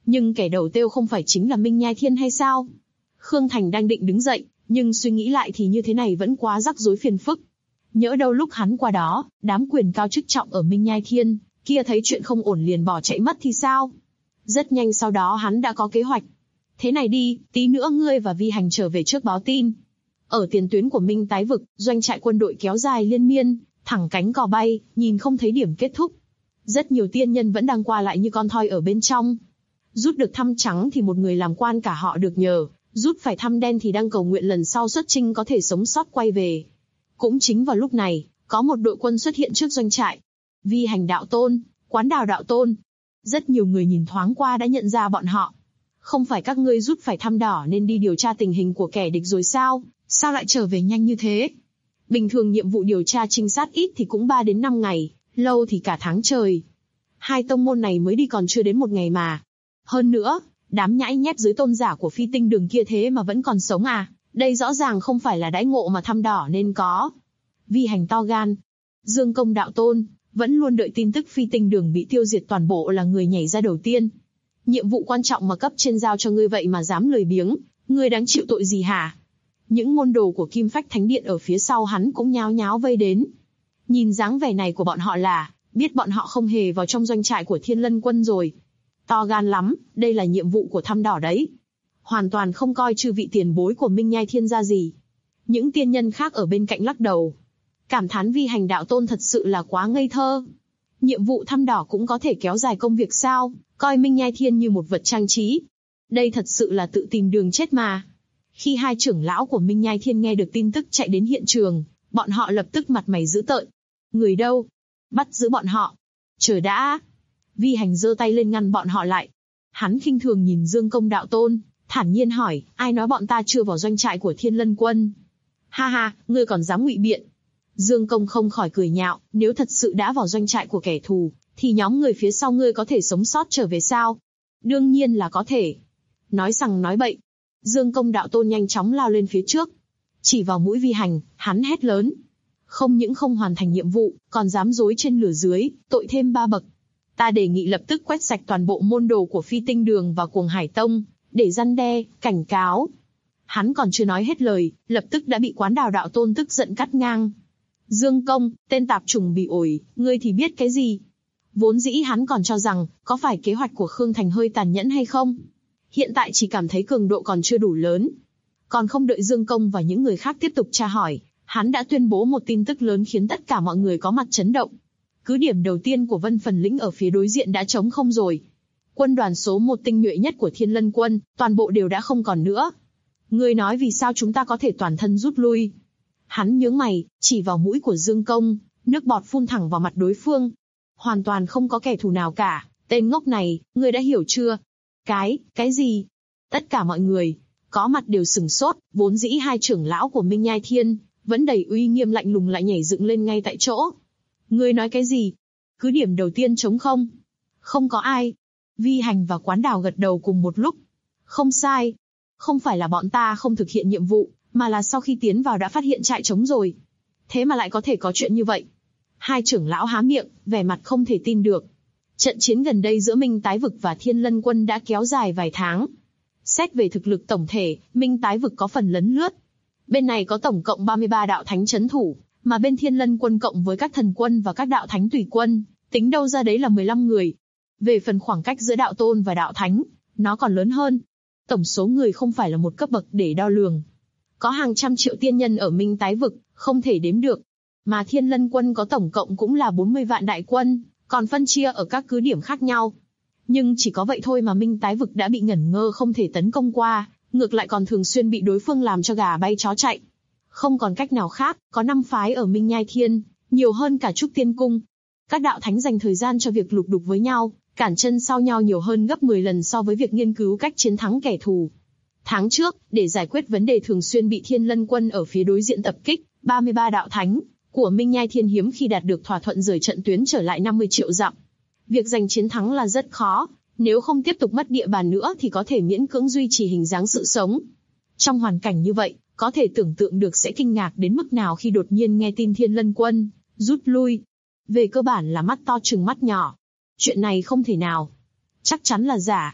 Nhưng kẻ đầu tiêu không phải chính là Minh Nhai Thiên hay sao? Khương Thành đang định đứng dậy, nhưng suy nghĩ lại thì như thế này vẫn quá rắc rối phiền phức. Nhỡ đâu lúc hắn qua đó, đám quyền cao chức trọng ở Minh Nhai Thiên kia thấy chuyện không ổn liền bỏ chạy mất thì sao? Rất nhanh sau đó hắn đã có kế hoạch. Thế này đi, tí nữa ngươi và Vi Hành trở về trước báo tin. Ở tiền tuyến của Minh Tái Vực, doanh trại quân đội kéo dài liên miên, thẳng cánh cò bay, nhìn không thấy điểm kết thúc. Rất nhiều tiên nhân vẫn đang qua lại như con thoi ở bên trong. Rút được thăm trắng thì một người làm quan cả họ được nhờ, rút phải thăm đen thì đang cầu nguyện lần sau xuất chinh có thể sống sót quay về. Cũng chính vào lúc này, có một đội quân xuất hiện trước doanh trại. Vi Hành đạo tôn, Quán Đào đạo tôn. Rất nhiều người nhìn thoáng qua đã nhận ra bọn họ. Không phải các ngươi rút phải thăm đỏ nên đi điều tra tình hình của kẻ địch rồi sao? Sao lại trở về nhanh như thế? Bình thường nhiệm vụ điều tra trinh sát ít thì cũng 3 đến 5 ngày, lâu thì cả tháng trời. Hai tông môn này mới đi còn chưa đến 1 ngày mà. Hơn nữa, đám nhãi nhép dưới tôn giả của Phi Tinh Đường kia thế mà vẫn còn sống à? Đây rõ ràng không phải là đãi ngộ mà thăm đỏ nên có. Vi Hành to gan. Dương Công đạo tôn, vẫn luôn đợi tin tức Phi Tinh Đường bị tiêu diệt toàn bộ là người nhảy ra đầu tiên. Nhiệm vụ quan trọng mà cấp trên giao cho ngươi vậy mà dám lười biếng, ngươi đáng chịu tội gì hả? Những môn đồ của Kim Phách Thánh Điện ở phía sau hắn cũng nháo nháo vây đến. Nhìn dáng vẻ này của bọn họ là, biết bọn họ không hề vào trong doanh trại của Thiên Lân Quân rồi. To gan lắm, đây là nhiệm vụ của thăm đỏ đấy. Hoàn toàn không coi chư vị tiền bối của Minh Nhai Thiên ra gì. Những tiên nhân khác ở bên cạnh lắc đầu. Cảm thán Vi Hành đạo tôn thật sự là quá ngây thơ. Nhiệm vụ thăm đỏ cũng có thể kéo dài công việc sao, coi Minh Nhai Thiên như một vật trang trí. Đây thật sự là tự tìm đường chết mà. Khi hai trưởng lão của Minh Nhai Thiên nghe được tin tức chạy đến hiện trường, bọn họ lập tức mặt mày dữ tợn. Người đâu? Bắt giữ bọn họ. Chờ đã. Vi Hành giơ tay lên ngăn bọn họ lại. Hắn khinh thường nhìn Dương Công đạo tôn, thản nhiên hỏi, ai nói bọn ta chưa vào doanh trại của Thiên Lân Quân? Ha ha, ngươi còn dám ngụy biện. Dương Công không khỏi cười nhạo, nếu thật sự đã vào doanh trại của kẻ thù, thì nhóm người phía sau ngươi có thể sống sót trở về sao? Đương nhiên là có thể. Nói sằng nói bậy. Dương Công đạo tôn nhanh chóng lao lên phía trước. Chỉ vào mũi Vi Hành, hắn hét lớn. Không những không hoàn thành nhiệm vụ, còn dám dối trên lửa dưới, tội thêm 3 bậc. Ta đề nghị lập tức quét sạch toàn bộ môn đồ của Phi Tinh Đường và Cuồng Hải Tông, để răn đe, cảnh cáo. Hắn còn chưa nói hết lời, lập tức đã bị Quán Đào đạo tôn tức giận cắt ngang. Dương Công, tên tạp chủng bị ổi, ngươi thì biết cái gì? Vốn dĩ hắn còn cho rằng, có phải kế hoạch của Khương Thành hơi tàn nhẫn hay không? Hiện tại chỉ cảm thấy cường độ còn chưa đủ lớn. Còn không đợi Dương Công và những người khác tiếp tục tra hỏi, hắn đã tuyên bố một tin tức lớn khiến tất cả mọi người có mặt chấn động. Cứ điểm đầu tiên của Vân Phần Lĩnh ở phía đối diện đã trống không rồi. Quân đoàn số 1 tinh nhuệ nhất của Thiên Lân Quân, toàn bộ đều đã không còn nữa. Ngươi nói vì sao chúng ta có thể toàn thân rút lui? Hắn nhướng mày, chỉ vào mũi của Dương Công, nước bọt phun thẳng vào mặt đối phương. Hoàn toàn không có kẻ thù nào cả, tên ngốc này, ngươi đã hiểu chưa? Cái gì? Tất cả mọi người có mặt đều sửng sốt, vốn dĩ hai trưởng lão của Minh Nhai Thiên vẫn đầy uy nghiêm lạnh lùng lại nhảy dựng lên ngay tại chỗ. Ngươi nói cái gì? Cứ điểm đầu tiên trống không? Không có ai. Vi Hành và Quán Đào gật đầu cùng một lúc. Không sai. Không phải là bọn ta không thực hiện nhiệm vụ, mà là sau khi tiến vào đã phát hiện trại trống rồi. Thế mà lại có thể có chuyện như vậy. Hai trưởng lão há miệng, vẻ mặt không thể tin được. Trận chiến gần đây giữa Minh Tái Vực và Thiên Lân Quân đã kéo dài vài tháng. Xét về thực lực tổng thể, Minh Tái Vực có phần lấn lướt. Bên này có tổng cộng 33 đạo thánh trấn thủ, mà bên Thiên Lân Quân cộng với các thần quân và các đạo thánh tùy quân, tính đâu ra đấy là 15 người. Về phần khoảng cách giữa đạo tôn và đạo thánh, nó còn lớn hơn. Tổng số người không phải là một cấp bậc để đo lường. Có hàng trăm triệu tiên nhân ở Minh Tái Vực, không thể đếm được. Mà Thiên Lân Quân có tổng cộng cũng là 40 vạn đại quân, còn phân chia ở các cứ điểm khác nhau. Nhưng chỉ có vậy thôi mà Minh Tái Vực đã bị ngẩn ngơ không thể tấn công qua, ngược lại còn thường xuyên bị đối phương làm cho gà bay chó chạy. Không còn cách nào khác, có 5 phái ở Minh Nhai Thiên, nhiều hơn cả Trúc Tiên Cung. Các đạo thánh dành thời gian cho việc lục đục với nhau, cản chân sau nhau nhiều hơn gấp 10 lần so với việc nghiên cứu cách chiến thắng kẻ thù. Tháng trước, để giải quyết vấn đề thường xuyên bị Thiên Lân Quân ở phía đối diện tập kích, 33 đạo thánh của Minh Nhai Thiên hiếm khi đạt được thỏa thuận rời trận tuyến trở lại 50 triệu dặm. Việc giành chiến thắng là rất khó, nếu không tiếp tục mất địa bàn nữa thì có thể miễn cưỡng duy trì hình dáng sự sống. Trong hoàn cảnh như vậy, có thể tưởng tượng được sẽ kinh ngạc đến mức nào khi đột nhiên nghe tin Thiên Lân Quân rút lui. Về cơ bản là mắt to trừng mắt nhỏ. Chuyện này không thể nào. Chắc chắn là giả.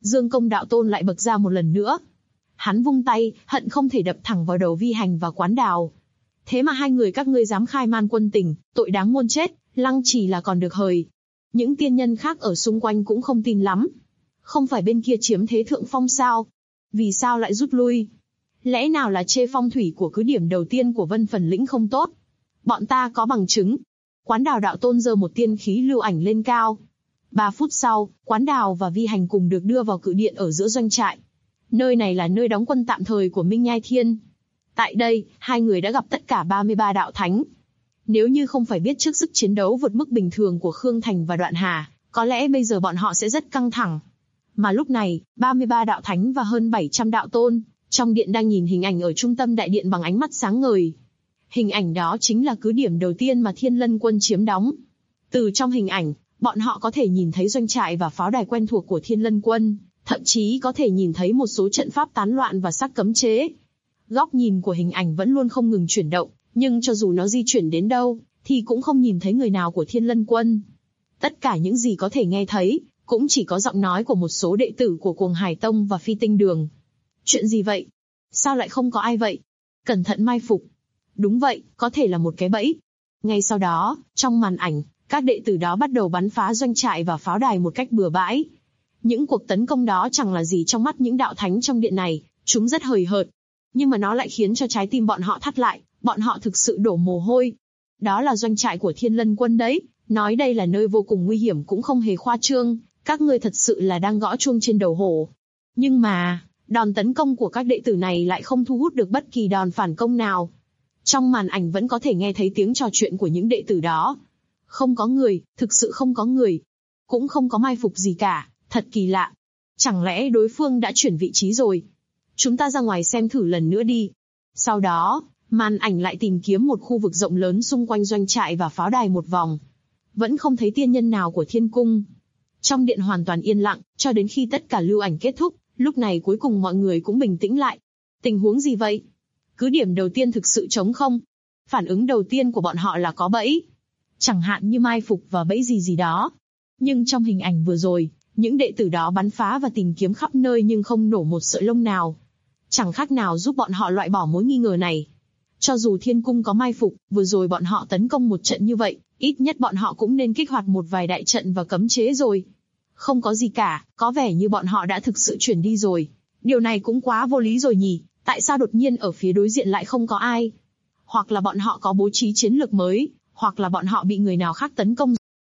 Dương Công đạo tôn lại bật ra một lần nữa. Hắn vung tay, hận không thể đập thẳng vào đầu Vi Hành và Quán Đào. Thế mà hai người các ngươi dám khai man quân tình, tội đáng muôn chết, Lăng Trì là còn được hời. Những tiên nhân khác ở xung quanh cũng không tin lắm. Không phải bên kia chiếm thế thượng phong sao? Vì sao lại rút lui? Lẽ nào là chê phong thủy của cứ điểm đầu tiên của Vân Phần Lĩnh không tốt? Bọn ta có bằng chứng. Quán Đào đạo tôn giơ một tiên khí lưu ảnh lên cao. 3 phút sau, Quán Đào và Vi Hành cùng được đưa vào cự điện ở giữa doanh trại. Nơi này là nơi đóng quân tạm thời của Minh Nhai Thiên. Tại đây, hai người đã gặp tất cả 33 đạo thánh. Nếu như không phải biết trước sức chiến đấu vượt mức bình thường của Khương Thành và Đoạn Hà, có lẽ bây giờ bọn họ sẽ rất căng thẳng. Mà lúc này, 33 đạo thánh và hơn 700 đạo tôn, trong điện đang nhìn hình ảnh ở trung tâm đại điện bằng ánh mắt sáng ngời. Hình ảnh đó chính là cứ điểm đầu tiên mà Thiên Lân quân chiếm đóng. Từ trong hình ảnh, bọn họ có thể nhìn thấy doanh trại và pháo đài quen thuộc của Thiên Lân quân, thậm chí có thể nhìn thấy một số trận pháp tán loạn và sắc cấm chế. Góc nhìn của hình ảnh vẫn luôn không ngừng chuyển động, nhưng cho dù nó di chuyển đến đâu, thì cũng không nhìn thấy người nào của Thiên Lân quân. Tất cả những gì có thể nghe thấy, cũng chỉ có giọng nói của một số đệ tử của Cuồng Hải Tông và Phi Tinh Đường. Chuyện gì vậy? Sao lại không có ai vậy? Cẩn thận mai phục. Đúng vậy, có thể là một cái bẫy. Ngay sau đó, trong màn ảnh, các đệ tử đó bắt đầu bắn phá doanh trại và pháo đài một cách bừa bãi. Những cuộc tấn công đó chẳng là gì trong mắt những đạo thánh trong điện này, chúng rất hời hợt. Nhưng mà nó lại khiến cho trái tim bọn họ thắt lại, bọn họ thực sự đổ mồ hôi. Đó là doanh trại của Thiên Lân quân đấy, nói đây là nơi vô cùng nguy hiểm cũng không hề khoa trương, các ngươi thật sự là đang gõ chuông trên đầu hổ. Nhưng mà, đòn tấn công của các đệ tử này lại không thu hút được bất kỳ đòn phản công nào. Trong màn ảnh vẫn có thể nghe thấy tiếng trò chuyện của những đệ tử đó. Không có người, thực sự không có người. Cũng không có mai phục gì cả, thật kỳ lạ. Chẳng lẽ đối phương đã chuyển vị trí rồi? Chúng ta ra ngoài xem thử lần nữa đi. Sau đó, màn ảnh lại tìm kiếm một khu vực rộng lớn xung quanh doanh trại và pháo đài một vòng. Vẫn không thấy tiên nhân nào của Thiên Cung. Trong điện hoàn toàn yên lặng, cho đến khi tất cả lưu ảnh kết thúc, lúc này cuối cùng mọi người cũng bình tĩnh lại. Tình huống gì vậy? Cứ điểm đầu tiên thực sự trống không? Phản ứng đầu tiên của bọn họ là có bẫy. Chẳng hạn như mai phục và bẫy gì đó. Nhưng trong hình ảnh vừa rồi, những đệ tử đó bắn phá và tìm kiếm khắp nơi nhưng không nổ một sợi lông nào. Chẳng khác nào giúp bọn họ loại bỏ mối nghi ngờ này. Cho dù Thiên Cung có mai phục, vừa rồi bọn họ tấn công một trận như vậy, ít nhất bọn họ cũng nên kích hoạt một vài đại trận và cấm chế rồi. Không có gì cả, có vẻ như bọn họ đã thực sự chuyển đi rồi. Điều này cũng quá vô lý rồi nhỉ, tại sao đột nhiên ở phía đối diện lại không có ai? Hoặc là bọn họ có bố trí chiến lược mới, hoặc là bọn họ bị người nào khác tấn công.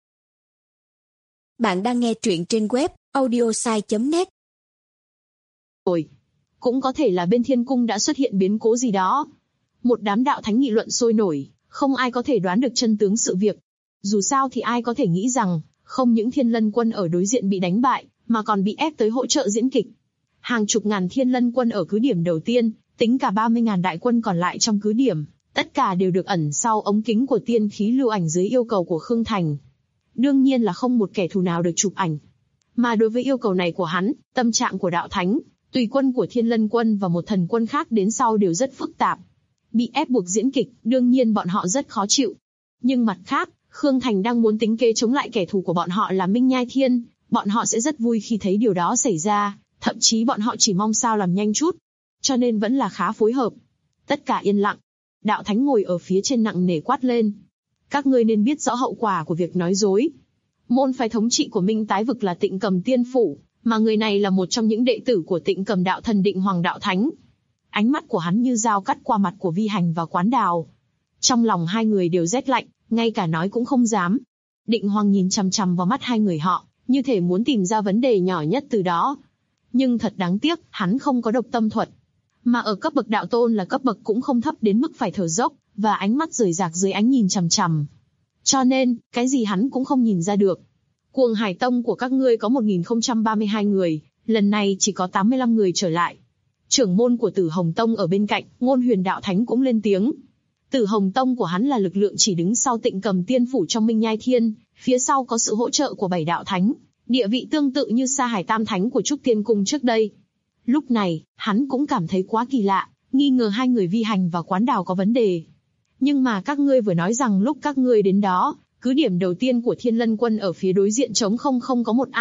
Bạn đang nghe truyện trên web audiosai.net. Rồi, cũng có thể là bên Thiên Cung đã xuất hiện biến cố gì đó. Một đám đạo thánh nghị luận sôi nổi, không ai có thể đoán được chân tướng sự việc. Dù sao thì ai có thể nghĩ rằng, không những Thiên Lân quân ở đối diện bị đánh bại, mà còn bị ép tới hỗ trợ diễn kịch. Hàng chục ngàn Thiên Lân quân ở cứ điểm đầu tiên, tính cả 30.000 đại quân còn lại trong cứ điểm, tất cả đều được ẩn sau ống kính của tiên khí lưu ảnh dưới yêu cầu của Khương Thành. Đương nhiên là không một kẻ thù nào được chụp ảnh. Mà đối với yêu cầu này của hắn, tâm trạng của đạo thánh, tùy quân của Thiên Lân quân và một thần quân khác đến sau đều rất phức tạp. Bị ép buộc diễn kịch, đương nhiên bọn họ rất khó chịu. Nhưng mặt khác, Khương Thành đang muốn tính kế chống lại kẻ thù của bọn họ là Minh Nhai Thiên, bọn họ sẽ rất vui khi thấy điều đó xảy ra, thậm chí bọn họ chỉ mong sao làm nhanh chút. Cho nên vẫn là khá phối hợp. Tất cả yên lặng. Đạo thánh ngồi ở phía trên nặng nề quát lên. Các ngươi nên biết rõ hậu quả của việc nói dối. Môn phái thống trị của Minh Tái Vực là Tịnh Cầm Tiên Phủ, mà người này là một trong những đệ tử của Tịnh Cầm Đạo Thần Định Hoàng Đạo Thánh. Ánh mắt của hắn như dao cắt qua mặt của Vi Hành và Quán Đào. Trong lòng hai người đều rét lạnh, ngay cả nói cũng không dám. Định Hoàng nhìn chằm chằm vào mắt hai người họ, như thể muốn tìm ra vấn đề nhỏ nhất từ đó. Nhưng thật đáng tiếc, hắn không có độc tâm thuật. Mà ở cấp bậc đạo tôn là cấp bậc cũng không thấp đến mức phải thở dốc, và ánh mắt rời rạc dưới ánh nhìn chằm chằm. Cho nên, cái gì hắn cũng không nhìn ra được. Cuồng Hải Tông của các ngươi có 1032 người, lần này chỉ có 85 người trở lại. Trưởng môn của Tử Hồng Tông ở bên cạnh, Ngôn Huyền Đạo Thánh cũng lên tiếng. Tử Hồng Tông của hắn là lực lượng chỉ đứng sau Tịnh Cầm Tiên Phủ trong Minh Nhai Thiên, phía sau có sự hỗ trợ của 7 đạo thánh, địa vị tương tự như Sa Hải Tam Thánh của Trúc Tiên Cung trước đây. Lúc này, hắn cũng cảm thấy quá kỳ lạ, nghi ngờ hai người Vi Hành và Quán Đào có vấn đề. Nhưng mà các ngươi vừa nói rằng lúc các ngươi đến đó, cứ điểm đầu tiên của Thiên Lân quân ở phía đối diện trống không có một ai,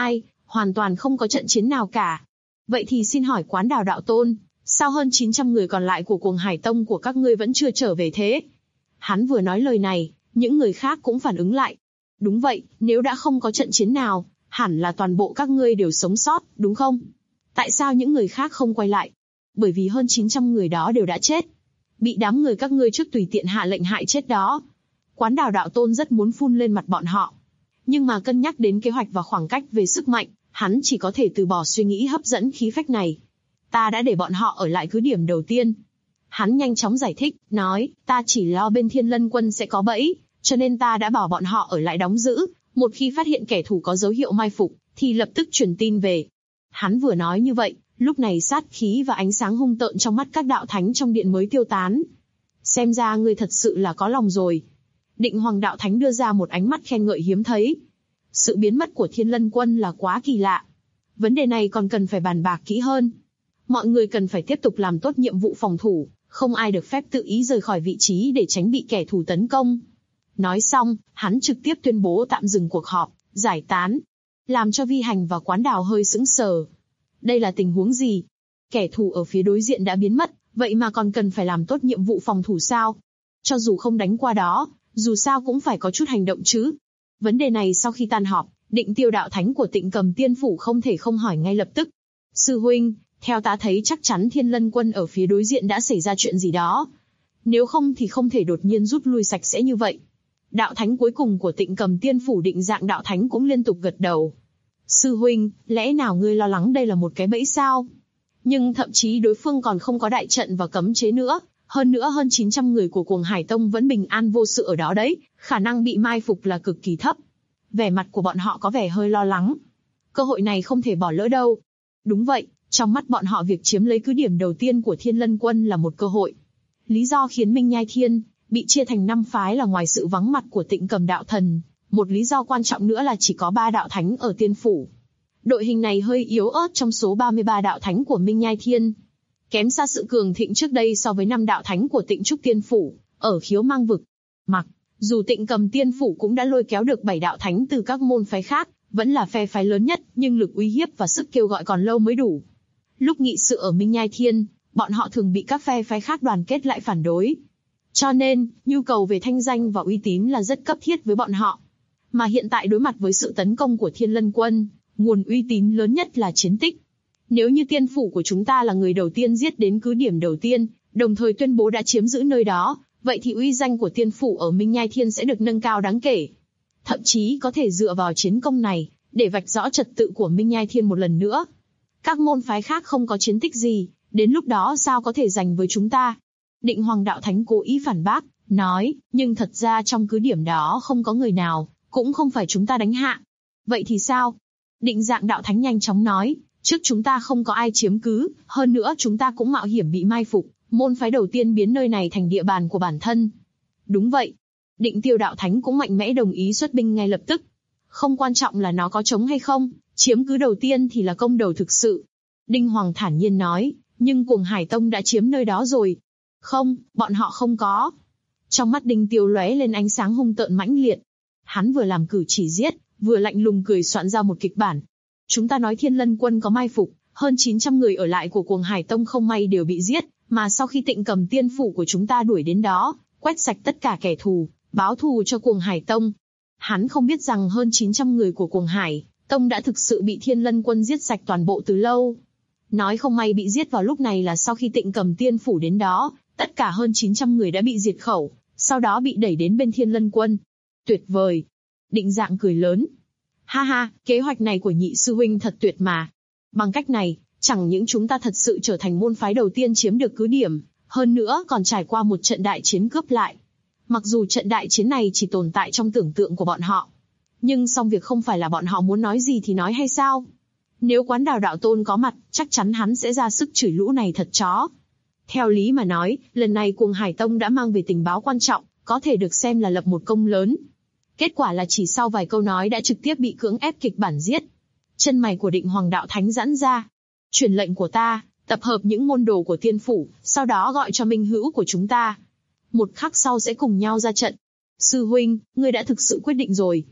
hoàn toàn không có trận chiến nào cả. Vậy thì xin hỏi Quán Đào đạo tôn, sao hơn 900 người còn lại của Cuồng Hải Tông của các ngươi vẫn chưa trở về thế? Hắn vừa nói lời này, những người khác cũng phản ứng lại. Đúng vậy, nếu đã không có trận chiến nào, hẳn là toàn bộ các ngươi đều sống sót, đúng không? Tại sao những người khác không quay lại? Bởi vì hơn 900 người đó đều đã chết. Bị đám người các ngươi trước tùy tiện hạ lệnh hại chết đó. Quán Đào đạo tôn rất muốn phun lên mặt bọn họ. Nhưng mà cân nhắc đến kế hoạch và khoảng cách về sức mạnh, hắn chỉ có thể từ bỏ suy nghĩ hấp dẫn khí phách này. Ta đã để bọn họ ở lại cứ điểm đầu tiên. Hắn nhanh chóng giải thích, nói, ta chỉ lo bên Thiên Lân Quân sẽ có bẫy, cho nên ta đã bảo bọn họ ở lại đóng giữ, một khi phát hiện kẻ thù có dấu hiệu mai phục, thì lập tức truyền tin về. Hắn vừa nói như vậy, lúc này sát khí và ánh sáng hung tợn trong mắt các đạo thánh trong điện mới tiêu tán. Xem ra ngươi thật sự là có lòng rồi. Định Hoàng đạo thánh đưa ra một ánh mắt khen ngợi hiếm thấy. Sự biến mất của Thiên Lân Quân là quá kỳ lạ. Vấn đề này còn cần phải bàn bạc kỹ hơn. Mọi người cần phải tiếp tục làm tốt nhiệm vụ phòng thủ, không ai được phép tự ý rời khỏi vị trí để tránh bị kẻ thù tấn công. Nói xong, hắn trực tiếp tuyên bố tạm dừng cuộc họp, giải tán. Làm cho Vi Hành và Quán Đào hơi sững sờ. Đây là tình huống gì? Kẻ thù ở phía đối diện đã biến mất, vậy mà còn cần phải làm tốt nhiệm vụ phòng thủ sao? Cho dù không đánh qua đó, dù sao cũng phải có chút hành động chứ. Vấn đề này sau khi tan họp, Định Tiêu đạo thánh của Tịnh Cầm Tiên Phủ không thể không hỏi ngay lập tức. Sư huynh, theo ta thấy chắc chắn Thiên Lân Quân ở phía đối diện đã xảy ra chuyện gì đó. Nếu không thì không thể đột nhiên rút lui sạch sẽ như vậy. Đạo thánh cuối cùng của Tịnh Cầm Tiên Phủ Định Dạng đạo thánh cũng liên tục gật đầu. Sư huynh, lẽ nào ngươi lo lắng đây là một cái bẫy sao? Nhưng thậm chí đối phương còn không có đại trận và cấm chế nữa. Hơn nữa hơn 900 người của Cuồng Hải Tông vẫn bình an vô sự ở đó đấy, khả năng bị mai phục là cực kỳ thấp. Vẻ mặt của bọn họ có vẻ hơi lo lắng. Cơ hội này không thể bỏ lỡ đâu. Đúng vậy, trong mắt bọn họ việc chiếm lấy cứ điểm đầu tiên của Thiên Lân Quân là một cơ hội. Lý do khiến Minh Nhai Thiên bị chia thành 5 phái là ngoài sự vắng mặt của Tịnh Cầm đạo thần, một lý do quan trọng nữa là chỉ có 3 đạo thánh ở Tiên Phủ. Đội hình này hơi yếu ớt trong số 33 đạo thánh của Minh Nhai Thiên. Kém xa sự cường thịnh trước đây so với 5 đạo thánh của Tịnh Trúc Tiên Phủ, ở Khiếu Mang Vực. Mặc dù Tịnh Cầm Tiên Phủ cũng đã lôi kéo được 7 đạo thánh từ các môn phái khác, vẫn là phe phái lớn nhất, nhưng lực uy hiếp và sức kêu gọi còn lâu mới đủ. Lúc nghị sự ở Minh Nhai Thiên, bọn họ thường bị các phe phái khác đoàn kết lại phản đối. Cho nên, nhu cầu về thanh danh và uy tín là rất cấp thiết với bọn họ. Mà hiện tại đối mặt với sự tấn công của Thiên Lân Quân, nguồn uy tín lớn nhất là chiến tích. Nếu như tiên phủ của chúng ta là người đầu tiên giết đến cứ điểm đầu tiên, đồng thời tuyên bố đã chiếm giữ nơi đó, vậy thì uy danh của tiên phủ ở Minh Nhai Thiên sẽ được nâng cao đáng kể. Thậm chí có thể dựa vào chiến công này, để vạch rõ trật tự của Minh Nhai Thiên một lần nữa. Các môn phái khác không có chiến tích gì, đến lúc đó sao có thể giành với chúng ta? Định Hoàng đạo thánh cố ý phản bác, nói, nhưng thật ra trong cứ điểm đó không có người nào, cũng không phải chúng ta đánh hạ. Vậy thì sao? Định Dạng đạo thánh nhanh chóng nói, trước chúng ta không có ai chiếm cứ, hơn nữa chúng ta cũng mạo hiểm bị mai phục, môn phái đầu tiên biến nơi này thành địa bàn của bản thân. Đúng vậy. Định Tiêu đạo thánh cũng mạnh mẽ đồng ý xuất binh ngay lập tức. Không quan trọng là nó có chống hay không, chiếm cứ đầu tiên thì là công đầu thực sự. Đinh Hoàng thản nhiên nói, nhưng Cuồng Hải Tông đã chiếm nơi đó rồi. Không, bọn họ không có. Trong mắt Đinh Tiêu lóe lên ánh sáng hung tợn mãnh liệt. Hắn vừa làm cử chỉ giết, vừa lạnh lùng cười soạn ra một kịch bản. Chúng ta nói Thiên Lân Quân có mai phục, hơn 900 người ở lại của Cuồng Hải Tông không may đều bị giết, mà sau khi Tịnh Cầm Tiên Phủ của chúng ta đuổi đến đó, quét sạch tất cả kẻ thù, báo thù cho Cuồng Hải Tông. Hắn không biết rằng hơn 900 người của Cuồng Hải Tông đã thực sự bị Thiên Lân Quân giết sạch toàn bộ từ lâu. Nói không may bị giết vào lúc này là sau khi Tịnh Cầm Tiên Phủ đến đó, tất cả hơn 900 người đã bị diệt khẩu, sau đó bị đẩy đến bên Thiên Lân Quân. Tuyệt vời. Định Dạng cười lớn. Ha ha, kế hoạch này của nhị sư huynh thật tuyệt mà. Bằng cách này, chẳng những chúng ta thật sự trở thành môn phái đầu tiên chiếm được cứ điểm, hơn nữa còn trải qua một trận đại chiến cướp lại. Mặc dù trận đại chiến này chỉ tồn tại trong tưởng tượng của bọn họ, nhưng song việc không phải là bọn họ muốn nói gì thì nói hay sao? Nếu Quán Đào đạo tôn có mặt, chắc chắn hắn sẽ ra sức chửi lũ này thật chó. Theo lý mà nói, lần này Cuồng Hải Tông đã mang về tình báo quan trọng, có thể được xem là lập một công lớn. Kết quả là chỉ sau vài câu nói đã trực tiếp bị cưỡng ép kịch bản giết. Chân mày của Định Hoàng đạo thánh giãn ra. Truyền lệnh của ta, tập hợp những môn đồ của tiên phủ, sau đó gọi cho minh hữu của chúng ta. Một khắc sau sẽ cùng nhau ra trận. Sư huynh, ngươi đã thực sự quyết định rồi.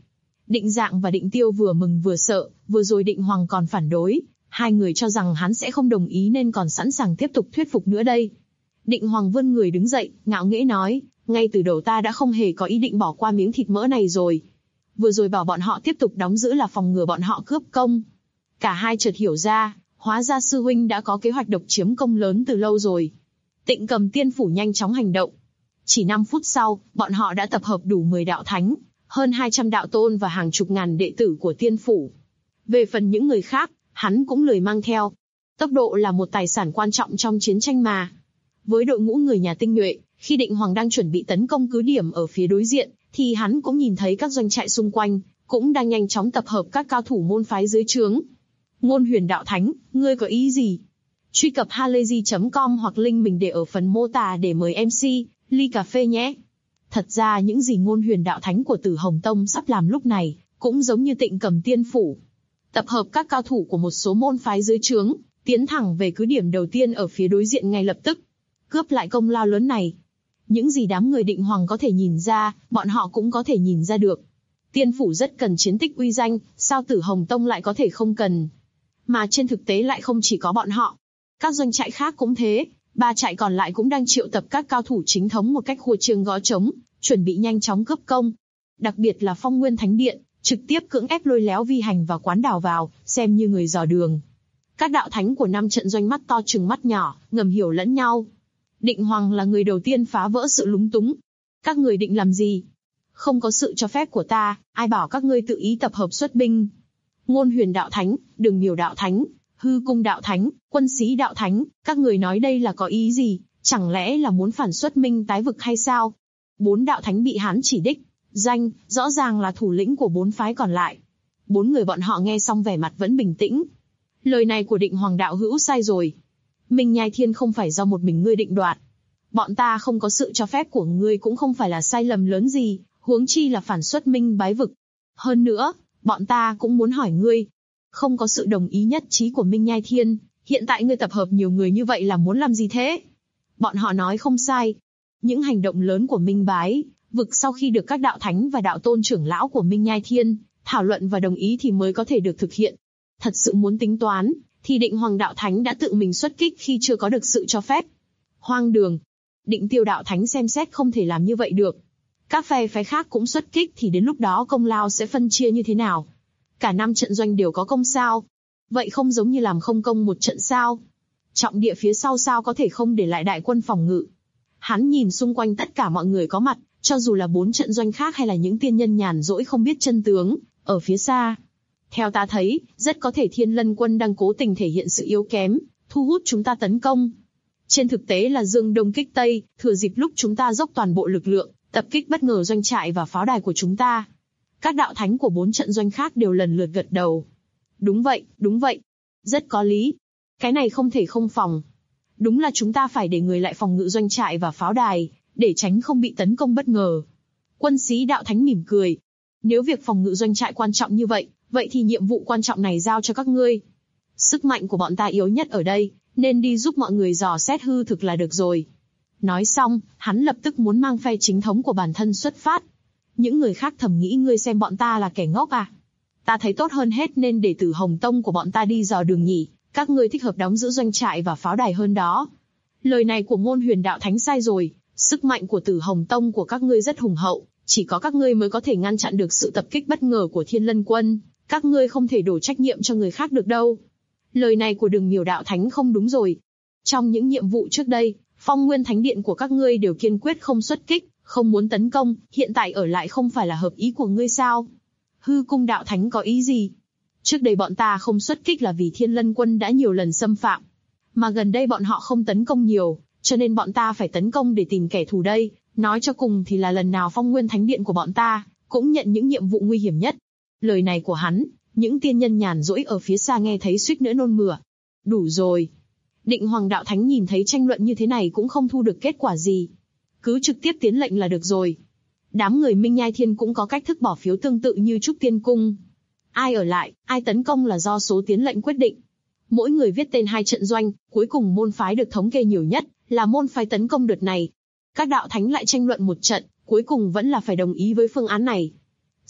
Định Dạng và Định Tiêu vừa mừng vừa sợ, vừa rồi Định Hoàng còn phản đối, hai người cho rằng hắn sẽ không đồng ý nên còn sẵn sàng tiếp tục thuyết phục nữa đây. Định Hoàng vươn người đứng dậy, ngạo nghễ nói, ngay từ đầu ta đã không hề có ý định bỏ qua miếng thịt mỡ này rồi. Vừa rồi bảo bọn họ tiếp tục đóng giữ là phòng ngừa bọn họ cướp công. Cả hai chợt hiểu ra, hóa ra sư huynh đã có kế hoạch độc chiếm công lớn từ lâu rồi. Tịnh Cầm Tiên Phủ nhanh chóng hành động. Chỉ 5 phút sau, bọn họ đã tập hợp đủ 10 đạo thánh, hơn 200 đạo tôn và hàng chục ngàn đệ tử của Tiên Phủ. Về phần những người khác, hắn cũng lười mang theo. Tốc độ là một tài sản quan trọng trong chiến tranh mà. Với đội ngũ người nhà tinh nhuệ, khi Định Hoàng đang chuẩn bị tấn công cứ điểm ở phía đối diện, thì hắn cũng nhìn thấy các doanh trại xung quanh, cũng đang nhanh chóng tập hợp các cao thủ môn phái dưới trướng. Ngôn Huyền Đạo Thánh, ngươi có ý gì? Truy cập halayzi.com hoặc link mình để ở phần mô tả để mời MC, ly cà phê nhé. Thật ra những gì Ngôn Huyền Đạo Thánh của Tử Hồng Tông sắp làm lúc này, cũng giống như Tịnh Cầm Tiên Phủ. Tập hợp các cao thủ của một số môn phái dưới trướng, tiến thẳng về cứ điểm đầu tiên ở phía đối diện ngay lập tức. Cướp lại công lao lớn này. Những gì đám người Định Hoàng có thể nhìn ra, bọn họ cũng có thể nhìn ra được. Tiên Phủ rất cần chiến tích uy danh, sao Tử Hồng Tông lại có thể không cần? Mà trên thực tế lại không chỉ có bọn họ. Các doanh trại khác cũng thế, 3 trại còn lại cũng đang triệu tập các cao thủ chính thống một cách khua chiêng gõ trống, chuẩn bị nhanh chóng cướp công. Đặc biệt là Phong Nguyên Thánh Điện, trực tiếp cưỡng ép lôi léo Vi Hành và Quán Đào vào, xem như người dò đường. Các đạo thánh của 5 trận doanh mắt to trừng mắt nhỏ, ngầm hiểu lẫn nhau. Định Hoàng là người đầu tiên phá vỡ sự lúng túng. Các người định làm gì? Không có sự cho phép của ta, ai bảo các ngươi tự ý tập hợp xuất binh? Ngôn Huyền Đạo Thánh, Đường Miểu Đạo Thánh, Hư Cung Đạo Thánh, Quân Xí Đạo Thánh, các người nói đây là có ý gì? Chẳng lẽ là muốn phản xuất minh tái vực hay sao? 4 đạo thánh bị hắn chỉ đích danh, rõ ràng là thủ lĩnh của 4 phái còn lại. 4 người bọn họ nghe xong vẻ mặt vẫn bình tĩnh. Lời này của Định Hoàng đạo hữu sai rồi. Minh Nhai Thiên không phải do một mình ngươi định đoạt. Bọn ta không có sự cho phép của ngươi cũng không phải là sai lầm lớn gì, huống chi là phản xuất minh bái vực. Hơn nữa, bọn ta cũng muốn hỏi ngươi. Không có sự đồng ý nhất trí của Minh Nhai Thiên, hiện tại ngươi tập hợp nhiều người như vậy là muốn làm gì thế? Bọn họ nói không sai. Những hành động lớn của Minh Bái vực sau khi được các đạo thánh và đạo tôn trưởng lão của Minh Nhai Thiên thảo luận và đồng ý thì mới có thể được thực hiện. Thật sự muốn tính toán, thì Định Hoàng đạo thánh đã tự mình xuất kích khi chưa có được sự cho phép. Hoang đường. Định Tiêu đạo thánh xem xét không thể làm như vậy được. Các phe phái khác cũng xuất kích thì đến lúc đó công lao sẽ phân chia như thế nào? Cả 5 trận doanh đều có công sao? Vậy không giống như làm không công một trận sao? Trọng địa phía sau sao có thể không để lại đại quân phòng ngự? Hắn nhìn xung quanh tất cả mọi người có mặt, cho dù là 4 trận doanh khác hay là những tiên nhân nhàn rỗi không biết chân tướng, ở phía xa. Theo ta thấy, rất có thể Thiên Lân quân đang cố tình thể hiện sự yếu kém, thu hút chúng ta tấn công. Trên thực tế là dương đông kích tây, thừa dịp lúc chúng ta dốc toàn bộ lực lượng, tập kích bất ngờ doanh trại và pháo đài của chúng ta. Các đạo thánh của 4 trận doanh khác đều lần lượt gật đầu. Đúng vậy, đúng vậy. Rất có lý. Cái này không thể không phòng. Đúng là chúng ta phải để người lại phòng ngự doanh trại và pháo đài, để tránh không bị tấn công bất ngờ. Quân Xí đạo thánh mỉm cười. Nếu việc phòng ngự doanh trại quan trọng như vậy, vậy thì nhiệm vụ quan trọng này giao cho các ngươi. Sức mạnh của bọn ta yếu nhất ở đây, nên đi giúp mọi người dò xét hư thực là được rồi. Nói xong, hắn lập tức muốn mang phe chính thống của bản thân xuất phát. Những người khác thầm nghĩ ngươi xem bọn ta là kẻ ngốc à? Ta thấy tốt hơn hết nên để Tử Hồng Tông của bọn ta đi dò đường nhỉ, các ngươi thích hợp đóng giữ doanh trại và pháo đài hơn đó. Lời này của Ngôn Huyền đạo thánh sai rồi, sức mạnh của Tử Hồng Tông của các ngươi rất hùng hậu, chỉ có các ngươi mới có thể ngăn chặn được sự tập kích bất ngờ của Thiên Lân quân, các ngươi không thể đổ trách nhiệm cho người khác được đâu. Lời này của Đường Miểu đạo thánh không đúng rồi. Trong những nhiệm vụ trước đây, Phong Nguyên Thánh Điện của các ngươi đều kiên quyết không xuất kích, không muốn tấn công, hiện tại ở lại không phải là hợp ý của ngươi sao? Hư Cung đạo thánh có ý gì? Trước đây bọn ta không xuất kích là vì Thiên Lân quân đã nhiều lần xâm phạm. Mà gần đây bọn họ không tấn công nhiều, cho nên bọn ta phải tấn công để tìm kẻ thù đây. Nói cho cùng thì là lần nào Phong Nguyên Thánh Điện của bọn ta cũng nhận những nhiệm vụ nguy hiểm nhất. Lời này của hắn, những tiên nhân nhàn rỗi ở phía xa nghe thấy suýt nữa nôn mửa. Đủ rồi. Định Hoàng đạo thánh nhìn thấy tranh luận như thế này cũng không thu được kết quả gì. Cứ trực tiếp tiến lệnh là được rồi. Đám người Minh Nhai Thiên cũng có cách thức bỏ phiếu tương tự như Trúc Tiên Cung. Ai ở lại, ai tấn công là do số tiến lệnh quyết định. Mỗi người viết tên 2 trận doanh, cuối cùng môn phái được thống kê nhiều nhất là môn phái tấn công đợt này. Các đạo thánh lại tranh luận một trận, cuối cùng vẫn là phải đồng ý với phương án này.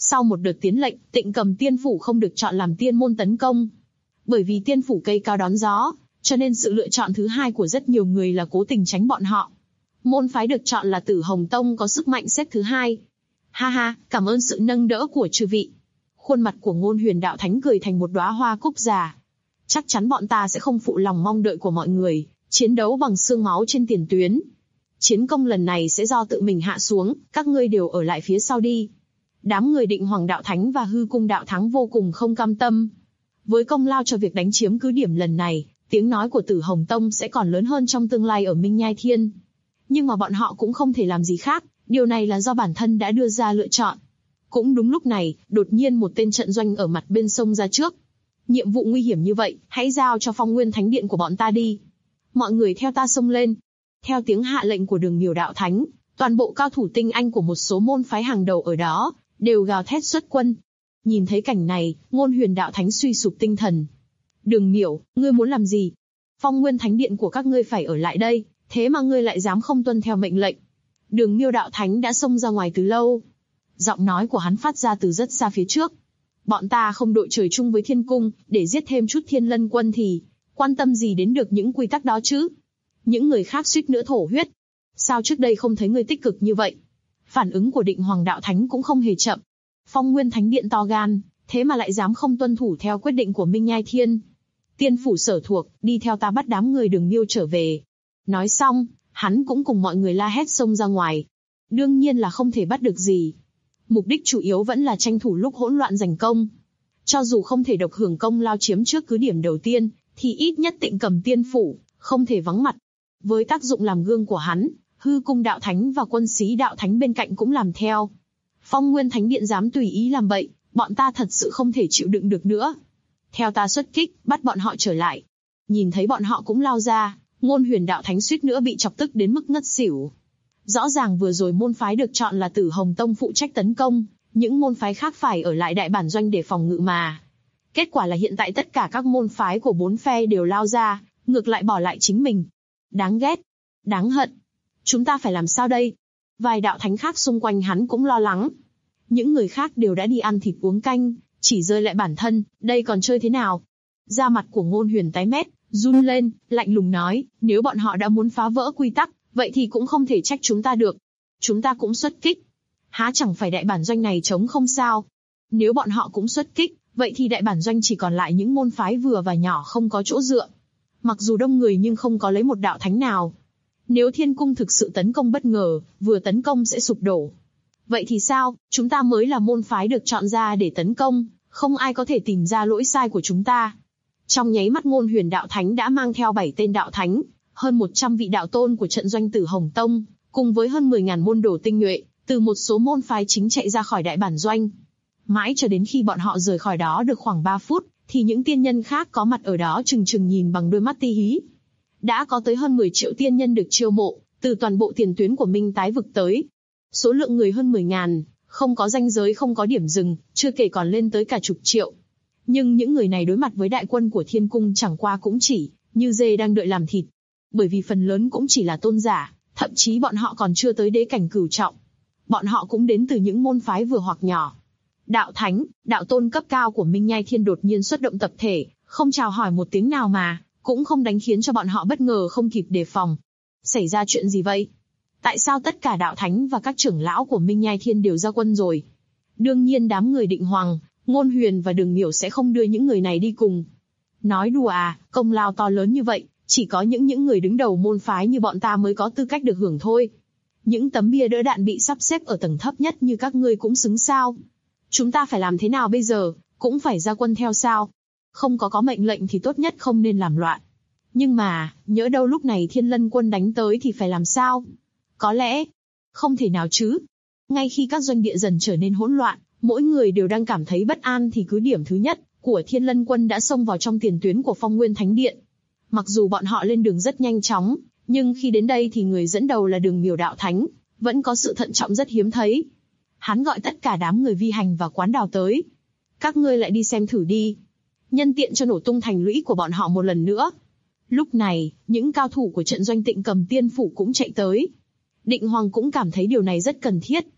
Sau một đợt tiến lệnh, Tịnh Cầm Tiên Phủ không được chọn làm tiên môn tấn công. Bởi vì tiên phủ cây cao đón gió, cho nên sự lựa chọn thứ hai của rất nhiều người là cố tình tránh bọn họ. Môn phái được chọn là Tử Hồng Tông có sức mạnh xếp thứ hai. Ha ha, cảm ơn sự nâng đỡ của chư vị. Khuôn mặt của Ngôn Huyền Đạo Thánh cười thành một đóa hoa cúc già. Chắc chắn bọn ta sẽ không phụ lòng mong đợi của mọi người, chiến đấu bằng xương máu trên tiền tuyến. Chiến công lần này sẽ do tự mình hạ xuống, các ngươi đều ở lại phía sau đi. Đám người Định Hoàng Đạo Thánh và Hư Cung Đạo Thắng vô cùng không cam tâm. Với công lao cho việc đánh chiếm cứ điểm lần này, tiếng nói của Tử Hồng Tông sẽ còn lớn hơn trong tương lai ở Minh Nhai Thiên. Nhưng mà bọn họ cũng không thể làm gì khác, điều này là do bản thân đã đưa ra lựa chọn. Cũng đúng lúc này, đột nhiên một tên trận doanh ở mặt bên sông ra trước. Nhiệm vụ nguy hiểm như vậy, hãy giao cho Phong Nguyên Thánh Điện của bọn ta đi. Mọi người theo ta xông lên. Theo tiếng hạ lệnh của Đường Miểu Đạo Thánh, toàn bộ cao thủ tinh anh của một số môn phái hàng đầu ở đó đều gào thét xuất quân. Nhìn thấy cảnh này, Ngôn Huyền Đạo Thánh suy sụp tinh thần. Đường Miểu, ngươi muốn làm gì? Phong Nguyên Thánh Điện của các ngươi phải ở lại đây, thế mà ngươi lại dám không tuân theo mệnh lệnh. Đường Miêu Đạo Thánh đã xông ra ngoài từ lâu. Giọng nói của hắn phát ra từ rất xa phía trước. Bọn ta không đội trời chung với Thiên Cung, để giết thêm chút Thiên Lân quân thì quan tâm gì đến được những quy tắc đó chứ? Những người khác suýt nữa thổ huyết. Sao trước đây không thấy ngươi tích cực như vậy? Phản ứng của Định Hoàng Đạo Thánh cũng không hề chậm. Phong Nguyên Thánh Điện to gan, thế mà lại dám không tuân thủ theo quyết định của Minh Nhai Thiên. Tiên phủ sở thuộc, đi theo ta bắt đám người Đường Miêu trở về. Nói xong, hắn cũng cùng mọi người la hét xông ra ngoài. Đương nhiên là không thể bắt được gì. Mục đích chủ yếu vẫn là tranh thủ lúc hỗn loạn giành công. Cho dù không thể độc hưởng công lao chiếm trước cứ điểm đầu tiên, thì ít nhất Tịnh Cầm Tiên Phủ không thể vắng mặt. Với tác dụng làm gương của hắn, Hư Cung Đạo Thánh và Quân Xí Đạo Thánh bên cạnh cũng làm theo. Phong Nguyên Thánh Điện dám tùy ý làm bậy, bọn ta thật sự không thể chịu đựng được nữa. Theo ta xuất kích, bắt bọn họ trở lại. Nhìn thấy bọn họ cũng lao ra, Ngôn Huyền Đạo Thánh suýt nữa bị chọc tức đến mức ngất xỉu. Rõ ràng vừa rồi môn phái được chọn là Tử Hồng Tông phụ trách tấn công, những môn phái khác phải ở lại đại bản doanh để phòng ngự mà. Kết quả là hiện tại tất cả các môn phái của bốn phe đều lao ra, ngược lại bỏ lại chính mình. Đáng ghét, đáng hận. Chúng ta phải làm sao đây? Vài đạo thánh khác xung quanh hắn cũng lo lắng. Những người khác đều đã đi ăn thịt uống canh, chỉ rơi lại bản thân, đây còn chơi thế nào? Da mặt của Ngôn Huyền tái mét, run lên, lạnh lùng nói, nếu bọn họ đã muốn phá vỡ quy tắc, vậy thì cũng không thể trách chúng ta được. Chúng ta cũng xuất kích. Há chẳng phải đại bản doanh này trống không sao? Nếu bọn họ cũng xuất kích, vậy thì đại bản doanh chỉ còn lại những môn phái vừa và nhỏ không có chỗ dựa. Mặc dù đông người nhưng không có lấy một đạo thánh nào. Nếu Thiên Cung thực sự tấn công bất ngờ, vừa tấn công sẽ sụp đổ. Vậy thì sao, chúng ta mới là môn phái được chọn ra để tấn công, không ai có thể tìm ra lỗi sai của chúng ta. Trong nháy mắt Ngôn Huyền Đạo Thánh đã mang theo 7 tên đạo thánh, hơn 100 vị đạo tôn của trận doanh Tử Hồng Tông, cùng với hơn 10.000 môn đồ tinh nhuệ, từ một số môn phái chính chạy ra khỏi đại bản doanh. Mãi cho đến khi bọn họ rời khỏi đó được khoảng 3 phút, thì những tiên nhân khác có mặt ở đó chừng chừng nhìn bằng đôi mắt ti hí. Đã có tới hơn 10 triệu tiên nhân được chiêu mộ, từ toàn bộ tiền tuyến của Minh Tái vực tới. Số lượng người hơn 10.000, không có ranh giới không có điểm dừng, chưa kể còn lên tới cả chục triệu. Nhưng những người này đối mặt với đại quân của Thiên Cung chẳng qua cũng chỉ như dê đang đợi làm thịt. Bởi vì phần lớn cũng chỉ là tôn giả, thậm chí bọn họ còn chưa tới đế cảnh cửu trọng. Bọn họ cũng đến từ những môn phái vừa hoặc nhỏ. Đạo thánh, đạo tôn cấp cao của Minh Nhai Thiên đột nhiên xuất động tập thể, không chào hỏi một tiếng nào mà, cũng không đánh khiến cho bọn họ bất ngờ không kịp đề phòng. Xảy ra chuyện gì vậy? Tại sao tất cả đạo thánh và các trưởng lão của Minh Nhai Thiên đều ra quân rồi? Đương nhiên đám người Định Hoàng, Ngôn Huyền và Đường Miểu sẽ không đưa những người này đi cùng. Nói đùa à, công lao to lớn như vậy, chỉ có những người đứng đầu môn phái như bọn ta mới có tư cách được hưởng thôi. Những tấm bia đỡ đạn bị sắp xếp ở tầng thấp nhất như các ngươi cũng xứng sao? Chúng ta phải làm thế nào bây giờ, cũng phải ra quân theo sao? Không có mệnh lệnh thì tốt nhất không nên làm loạn. Nhưng mà, nhỡ đâu lúc này Thiên Lân quân đánh tới thì phải làm sao? Có lẽ, không thể nào chứ. Ngay khi các doanh địa dần trở nên hỗn loạn, mỗi người đều đang cảm thấy bất an thì cứ điểm thứ nhất của Thiên Lân quân đã xông vào trong tiền tuyến của Phong Nguyên Thánh Điện. Mặc dù bọn họ lên đường rất nhanh chóng, nhưng khi đến đây thì người dẫn đầu là Đường Miểu Đạo Thánh, vẫn có sự thận trọng rất hiếm thấy. Hắn gọi tất cả đám người vi hành và quán đào tới. Các ngươi lại đi xem thử đi. Nhân tiện cho nổ tung thành lũy của bọn họ một lần nữa. Lúc này, những cao thủ của trận doanh Tịnh Cầm Tiên Phủ cũng chạy tới. Định Hoàng cũng cảm thấy điều này rất cần thiết.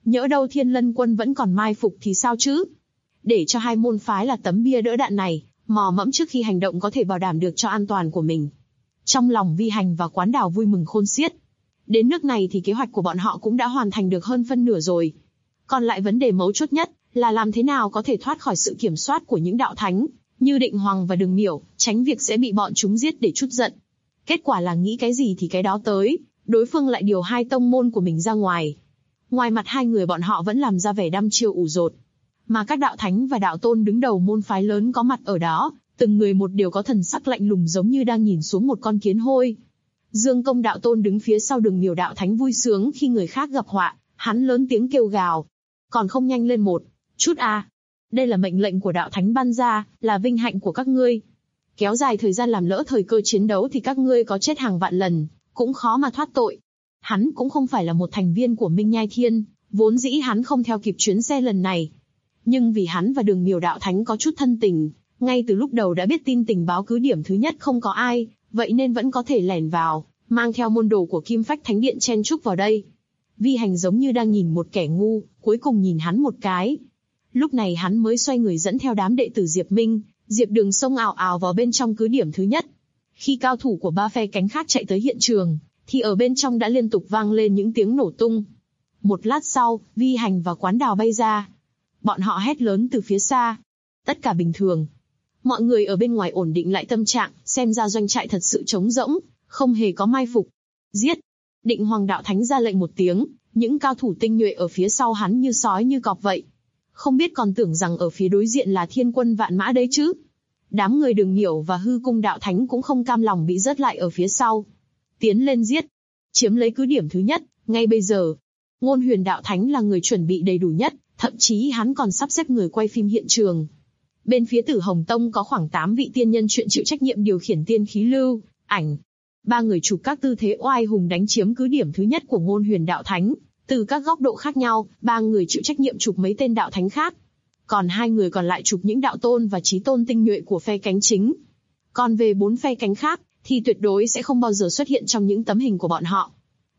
Nhỡ đâu Thiên Lân Quân vẫn còn mai phục thì sao chứ? Để cho hai môn phái là tấm bia đỡ đạn này, mò mẫm trước khi hành động có thể bảo đảm được cho an toàn của mình. Trong lòng Vi Hành và Quán Đào vui mừng khôn xiết. Đến nước này thì kế hoạch của bọn họ cũng đã hoàn thành được hơn phân nửa rồi. Còn lại vấn đề mấu chốt nhất là làm thế nào có thể thoát khỏi sự kiểm soát của những đạo thánh, như Định Hoàng và Đường Miểu, tránh việc sẽ bị bọn chúng giết để trút giận. Kết quả là nghĩ cái gì thì cái đó tới, đối phương lại điều hai tông môn của mình ra ngoài. Ngoài mặt hai người bọn họ vẫn làm ra vẻ đăm chiêu ủ dột. Mà các đạo thánh và đạo tôn đứng đầu môn phái lớn có mặt ở đó, từng người một đều có thần sắc lạnh lùng giống như đang nhìn xuống một con kiến hôi. Dương Công đạo tôn đứng phía sau Đường Miểu đạo thánh vui sướng khi người khác gặp họa, hắn lớn tiếng kêu gào. Còn không nhanh lên một chút à? Đây là mệnh lệnh của đạo thánh ban ra, là vinh hạnh của các ngươi. Kéo dài thời gian làm lỡ thời cơ chiến đấu thì các ngươi có chết hàng vạn lần, cũng khó mà thoát tội. Hắn cũng không phải là một thành viên của Minh Nhai Thiên, vốn dĩ hắn không theo kịp chuyến xe lần này. Nhưng vì hắn và Đường Miểu đạo thánh có chút thân tình, ngay từ lúc đầu đã biết tin tình báo cứ điểm thứ nhất không có ai, vậy nên vẫn có thể lẻn vào, mang theo môn đồ của Kim Phách Thánh Điện chen chúc vào đây. Vi Hành giống như đang nhìn một kẻ ngu, cuối cùng nhìn hắn một cái. Lúc này hắn mới xoay người dẫn theo đám đệ tử Diệp Minh, Diệp Đường xông ào ào vào bên trong cứ điểm thứ nhất. Khi cao thủ của ba phe cánh khác chạy tới hiện trường, thì ở bên trong đã liên tục vang lên những tiếng nổ tung. Một lát sau, Vi Hành và Quán Đào bay ra. Bọn họ hét lớn từ phía xa. Tất cả bình thường. Mọi người ở bên ngoài ổn định lại tâm trạng, xem ra doanh trại thật sự trống rỗng, không hề có mai phục. Giết! Định Hoàng đạo thánh ra lệnh một tiếng, những cao thủ tinh nhuệ ở phía sau hắn như sói như cọp vậy. Không biết còn tưởng rằng ở phía đối diện là Thiên Quân Vạn Mã đấy chứ. Đám người Đường Miểu và Hư Cung đạo thánh cũng không cam lòng bị rớt lại ở phía sau. Tiến lên giết, chiếm lấy cứ điểm thứ nhất, ngay bây giờ. Ngôn Huyền đạo thánh là người chuẩn bị đầy đủ nhất, thậm chí hắn còn sắp xếp người quay phim hiện trường. Bên phía Tử Hồng Tông có khoảng 8 vị tiên nhân chuyện chịu trách nhiệm điều khiển tiên khí lưu, ảnh. 3 người chụp các tư thế oai hùng đánh chiếm cứ điểm thứ nhất của Ngôn Huyền đạo thánh. Từ các góc độ khác nhau, 3 người chịu trách nhiệm chụp mấy tên đạo thánh khác. Còn 2 người còn lại chụp những đạo tôn và chí tôn tinh nhuệ của phe cánh chính. Còn về 4 phe cánh khác, thì tuyệt đối sẽ không bao giờ xuất hiện trong những tấm hình của bọn họ.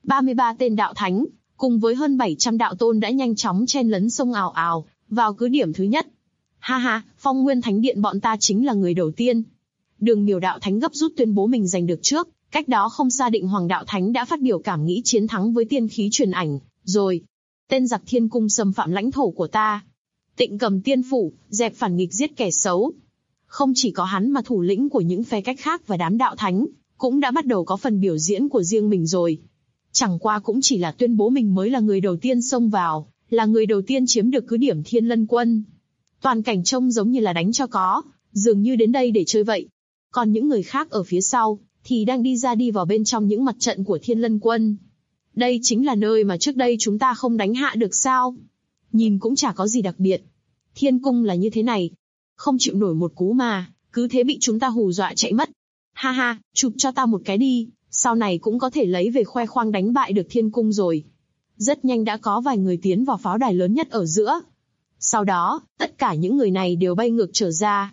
33 tên đạo thánh, cùng với hơn 700 đạo tôn đã nhanh chóng chen lấn xông ào ào, vào cứ điểm thứ nhất. Ha ha, Phong Nguyên Thánh Điện bọn ta chính là người đầu tiên. Đường Miểu đạo thánh gấp rút tuyên bố mình giành được trước, cách đó không xa Định Hoàng đạo thánh đã phát biểu cảm nghĩ chiến thắng với tiên khí truyền ảnh, rồi. Tên giặc Thiên Cung xâm phạm lãnh thổ của ta. Tịnh Cầm Tiên Phủ, dẹp phản nghịch giết kẻ xấu. Không chỉ có hắn mà thủ lĩnh của những phe cách khác và đám đạo thánh, cũng đã bắt đầu có phần biểu diễn của riêng mình rồi. Chẳng qua cũng chỉ là tuyên bố mình mới là người đầu tiên xông vào, là người đầu tiên chiếm được cứ điểm Thiên Lân Quân. Toàn cảnh trông giống như là đánh cho có, dường như đến đây để chơi vậy. Còn những người khác ở phía sau, thì đang đi vào bên trong những mặt trận của Thiên Lân Quân. Đây chính là nơi mà trước đây chúng ta không đánh hạ được sao? Nhìn cũng chả có gì đặc biệt. Thiên cung là như thế này. Không chịu nổi một cú mà, cứ thế bị chúng ta hù dọa chạy mất. Ha ha, chụp cho ta một cái đi, sau này cũng có thể lấy về khoe khoang đánh bại được thiên cung rồi. Rất nhanh đã có vài người tiến vào pháo đài lớn nhất ở giữa. Sau đó, tất cả những người này đều bay ngược trở ra.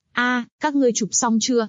Các ngươi chụp xong chưa?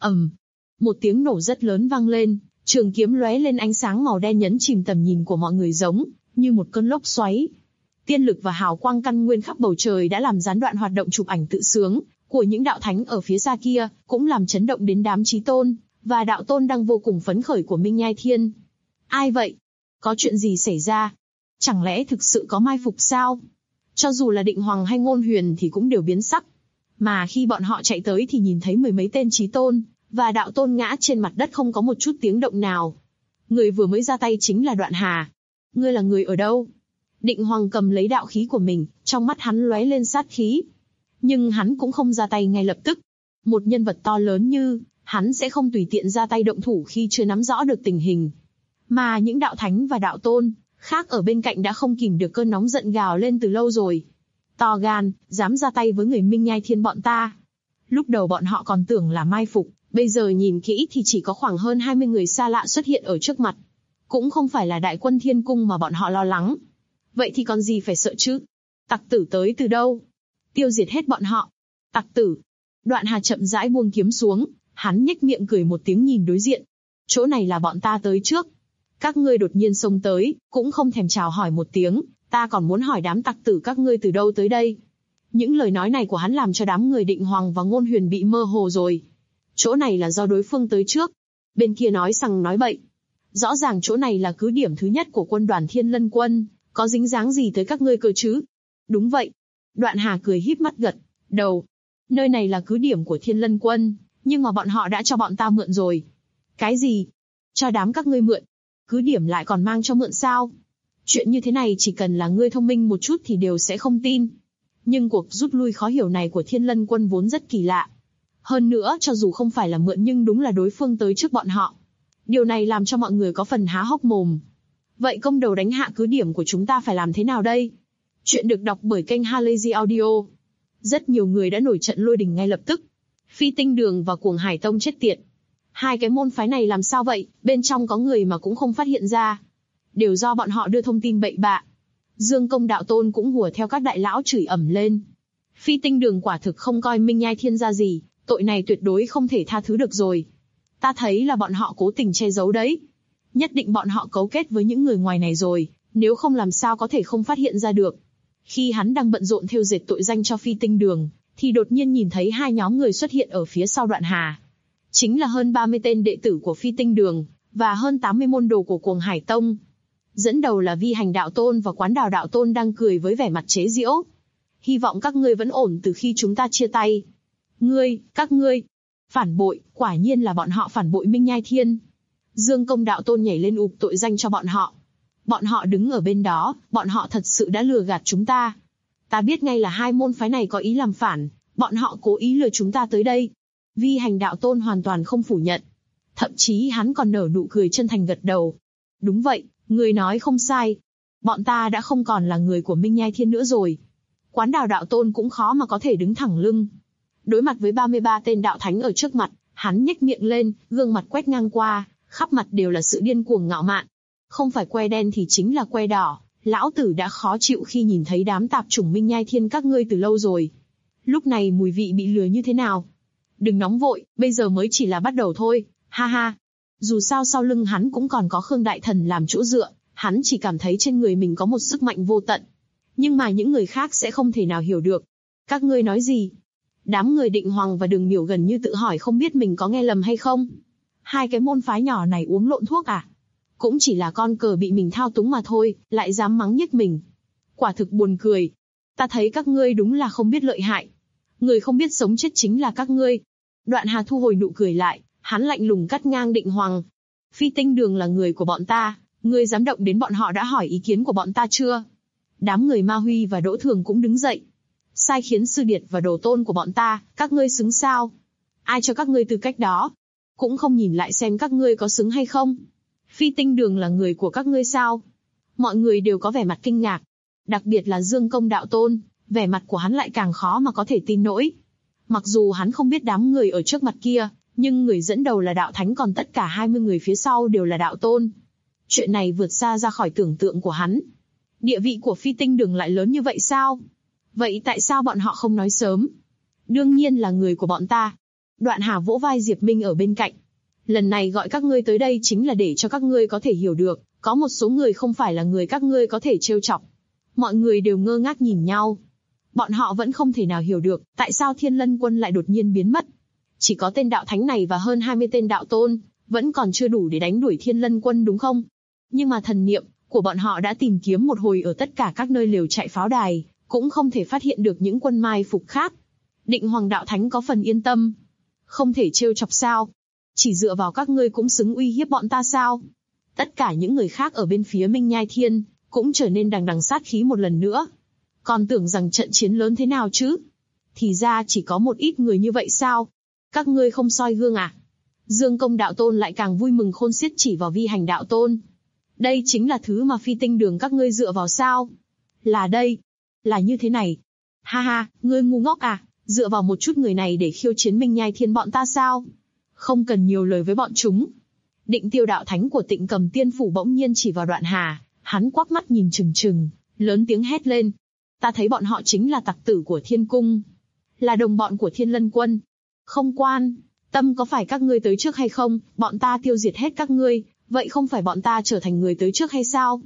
Một tiếng nổ rất lớn vang lên, trường kiếm lóe lên ánh sáng màu đen nhấn chìm tầm nhìn của mọi người giống như một cơn lốc xoáy. Tiên lực và hào quang căn nguyên khắp bầu trời đã làm gián đoạn hoạt động chụp ảnh tự sướng của những đạo thánh ở phía xa kia, cũng làm chấn động đến đám chí tôn và đạo tôn đang vô cùng phấn khởi của Minh Nhai Thiên. Ai vậy? Có chuyện gì xảy ra? Chẳng lẽ thực sự có mai phục sao? Cho dù là Định Hoàng hay Ngôn Huyền thì cũng đều biến sắc. Mà khi bọn họ chạy tới thì nhìn thấy 10 mấy tên chí tôn và đạo tôn ngã trên mặt đất không có một chút tiếng động nào. Người vừa mới ra tay chính là Đoạn Hà. Ngươi là người ở đâu? Định Hoàng cầm lấy đạo khí của mình, trong mắt hắn lóe lên sát khí. Nhưng hắn cũng không ra tay ngay lập tức. Một nhân vật to lớn như hắn sẽ không tùy tiện ra tay động thủ khi chưa nắm rõ được tình hình. Mà những đạo thánh và đạo tôn khác ở bên cạnh đã không kìm được cơn nóng giận gào lên từ lâu rồi. To gan, dám ra tay với người Minh Nhai Thiên bọn ta. Lúc đầu bọn họ còn tưởng là mai phục, bây giờ nhìn kỹ thì chỉ có khoảng hơn 20 người xa lạ xuất hiện ở trước mặt. Cũng không phải là đại quân Thiên Cung mà bọn họ lo lắng. Vậy thì còn gì phải sợ chứ? Tặc tử tới từ đâu? Tiêu diệt hết bọn họ. Tặc tử. Đoạn Hà chậm rãi buông kiếm xuống, hắn nhếch miệng cười một tiếng nhìn đối diện. Chỗ này là bọn ta tới trước. Các ngươi đột nhiên xông tới, cũng không thèm chào hỏi một tiếng, Ta còn muốn hỏi đám tặc tử các ngươi từ đâu tới đây. Những lời nói này của hắn làm cho đám người Định Hoàng và Ngôn Huyền bị mơ hồ rồi. Chỗ này là do đối phương tới trước. Bên kia nói sằng nói bậy. Rõ ràng chỗ này là cứ điểm thứ nhất của quân đoàn Thiên Lân Quân, có dính dáng gì tới các ngươi cơ chứ? Đúng vậy. Đoạn Hà cười híp mắt gật đầu. Nơi này là cứ điểm của Thiên Lân Quân, nhưng mà bọn họ đã cho bọn ta mượn rồi. Cái gì? Cho đám các ngươi mượn? Cứ điểm lại còn mang cho mượn sao? Chuyện như thế này chỉ cần là ngươi thông minh một chút thì đều sẽ không tin. Nhưng cuộc rút lui khó hiểu này của Thiên Lân Quân vốn rất kỳ lạ. Hơn nữa, cho dù không phải là mượn nhưng đúng là đối phương tới trước bọn họ. Điều này làm cho mọi người có phần há hốc mồm. Vậy công đầu đánh hạ cứ điểm của chúng ta phải làm thế nào đây? Chuyện được đọc bởi kênh Halazy Audio. Rất nhiều người đã nổi trận lôi đình ngay lập tức. Phi Tinh Đường và Cuồng Hải Tông chết tiệt. Hai cái môn phái này làm sao vậy, bên trong có người mà cũng không phát hiện ra. Đều do bọn họ đưa thông tin bậy bạ. Dương Công Đạo Tôn cũng hùa theo các đại lão chửi ầm lên. Phi Tinh Đường quả thực không coi Minh Nhai Thiên ra gì, tội này tuyệt đối không thể tha thứ được rồi. Ta thấy là bọn họ cố tình che giấu đấy. Nhất định bọn họ cấu kết với những người ngoài này rồi, nếu không làm sao có thể không phát hiện ra được. Khi hắn đang bận rộn thêu dệt tội danh cho Phi Tinh Đường, thì đột nhiên nhìn thấy hai nhóm người xuất hiện ở phía sau Đoạn Hà. Chính là hơn 30 tên đệ tử của Phi Tinh Đường, và hơn 80 môn đồ của Cuồng Hải Tông. Dẫn đầu là Vi Hành Đạo Tôn và Quán Đào Đạo Tôn đang cười với vẻ mặt chế giễu. Hy vọng các ngươi vẫn ổn từ khi chúng ta chia tay. Các ngươi, phản bội, quả nhiên là bọn họ phản bội Minh Nhai Thiên. Dương Công Đạo Tôn nhảy lên ụp tội danh cho bọn họ. Bọn họ đứng ở bên đó, bọn họ thật sự đã lừa gạt chúng ta. Ta biết ngay là hai môn phái này có ý làm phản, bọn họ cố ý lừa chúng ta tới đây. Vi Hành Đạo Tôn hoàn toàn không phủ nhận. Thậm chí hắn còn nở nụ cười chân thành gật đầu. Đúng vậy, người nói không sai. Bọn ta đã không còn là người của Minh Nhai Thiên nữa rồi. Quán Đào Đạo Tôn cũng khó mà có thể đứng thẳng lưng. Đối mặt với 33 tên đạo thánh ở trước mặt, hắn nhếch miệng lên, gương mặt quét ngang qua, khắp mặt đều là sự điên cuồng ngạo mạn. Không phải que đen thì chính là que đỏ, lão tử đã khó chịu khi nhìn thấy đám tạp chủng Minh Nhai Thiên các ngươi từ lâu rồi. Lúc này mùi vị bị lừa như thế nào? Đừng nóng vội, bây giờ mới chỉ là bắt đầu thôi, ha ha. Dù sao sau lưng hắn cũng còn có Khương Đại Thần làm chỗ dựa, hắn chỉ cảm thấy trên người mình có một sức mạnh vô tận. Nhưng mà những người khác sẽ không thể nào hiểu được. Các ngươi nói gì? Đám người Định Hoàng và Đường Miểu gần như tự hỏi không biết mình có nghe lầm hay không. Hai cái môn phái nhỏ này uống lộn thuốc à? Cũng chỉ là con cờ bị mình thao túng mà thôi, lại dám mắng nhức mình. Quả thực buồn cười. Ta thấy các ngươi đúng là không biết lợi hại. Người không biết sống chết chính là các ngươi. Đoạn Hà thu hồi nụ cười lại, hắn lạnh lùng cắt ngang Định Hoàng. Phi Tinh Đường là người của bọn ta, ngươi dám động đến bọn họ đã hỏi ý kiến của bọn ta chưa? Đám người Ma Huy và Đỗ Thường cũng đứng dậy. Sai khiến sư điệt và đồ tôn của bọn ta, các ngươi xứng sao? Ai cho các ngươi tư cách đó? Cũng không nhìn lại xem các ngươi có xứng hay không? Phi Tinh Đường là người của các ngươi sao? Mọi người đều có vẻ mặt kinh ngạc. Đặc biệt là Dương Công Đạo Tôn, vẻ mặt của hắn lại càng khó mà có thể tin nổi. Mặc dù hắn không biết đám người ở trước mặt kia, nhưng người dẫn đầu là đạo thánh còn tất cả 20 người phía sau đều là đạo tôn. Chuyện này vượt xa ra khỏi tưởng tượng của hắn. Địa vị của Phi Tinh Đường lại lớn như vậy sao? Vậy tại sao bọn họ không nói sớm? Đương nhiên là người của bọn ta. Đoạn Hà vỗ vai Diệp Minh ở bên cạnh. Lần này gọi các ngươi tới đây chính là để cho các ngươi có thể hiểu được, có một số người không phải là người các ngươi có thể trêu chọc. Mọi người đều ngơ ngác nhìn nhau. Bọn họ vẫn không thể nào hiểu được, tại sao Thiên Lân Quân lại đột nhiên biến mất. Chỉ có tên đạo thánh này và hơn 20 tên đạo tôn, vẫn còn chưa đủ để đánh đuổi Thiên Lân Quân đúng không? Nhưng mà thần niệm của bọn họ đã tìm kiếm một hồi ở tất cả các nơi lều chạy pháo đài, cũng không thể phát hiện được những quân mai phục khác. Định Hoàng đạo thánh có phần yên tâm. Không thể trêu chọc sao? Chỉ dựa vào các ngươi cũng xứng uy hiếp bọn ta sao? Tất cả những người khác ở bên phía Minh Nhai Thiên, cũng trở nên đằng đằng sát khí một lần nữa. Còn tưởng rằng trận chiến lớn thế nào chứ? Thì ra chỉ có một ít người như vậy sao? Các ngươi không soi gương à? Dương Công Đạo Tôn lại càng vui mừng khôn xiết chỉ vào Vi Hành Đạo Tôn. Đây chính là thứ mà Phi Tinh Đường các ngươi dựa vào sao? Là đây. Là như thế này. Ha ha, ngươi ngu ngốc à? Dựa vào một chút người này để khiêu chiến Minh Nhai Thiên bọn ta sao? Không cần nhiều lời với bọn chúng. Định Tiêu đạo thánh của Tịnh Cầm Tiên Phủ bỗng nhiên chỉ vào Đoạn Hà, hắn quắc mắt nhìn trừng trừng, lớn tiếng hét lên. Ta thấy bọn họ chính là tặc tử của Thiên Cung. Là đồng bọn của Thiên Lân Quân. Không quan tâm có phải các ngươi tới trước hay không, bọn ta tiêu diệt hết các ngươi, vậy không phải bọn ta trở thành người tới trước hay sao?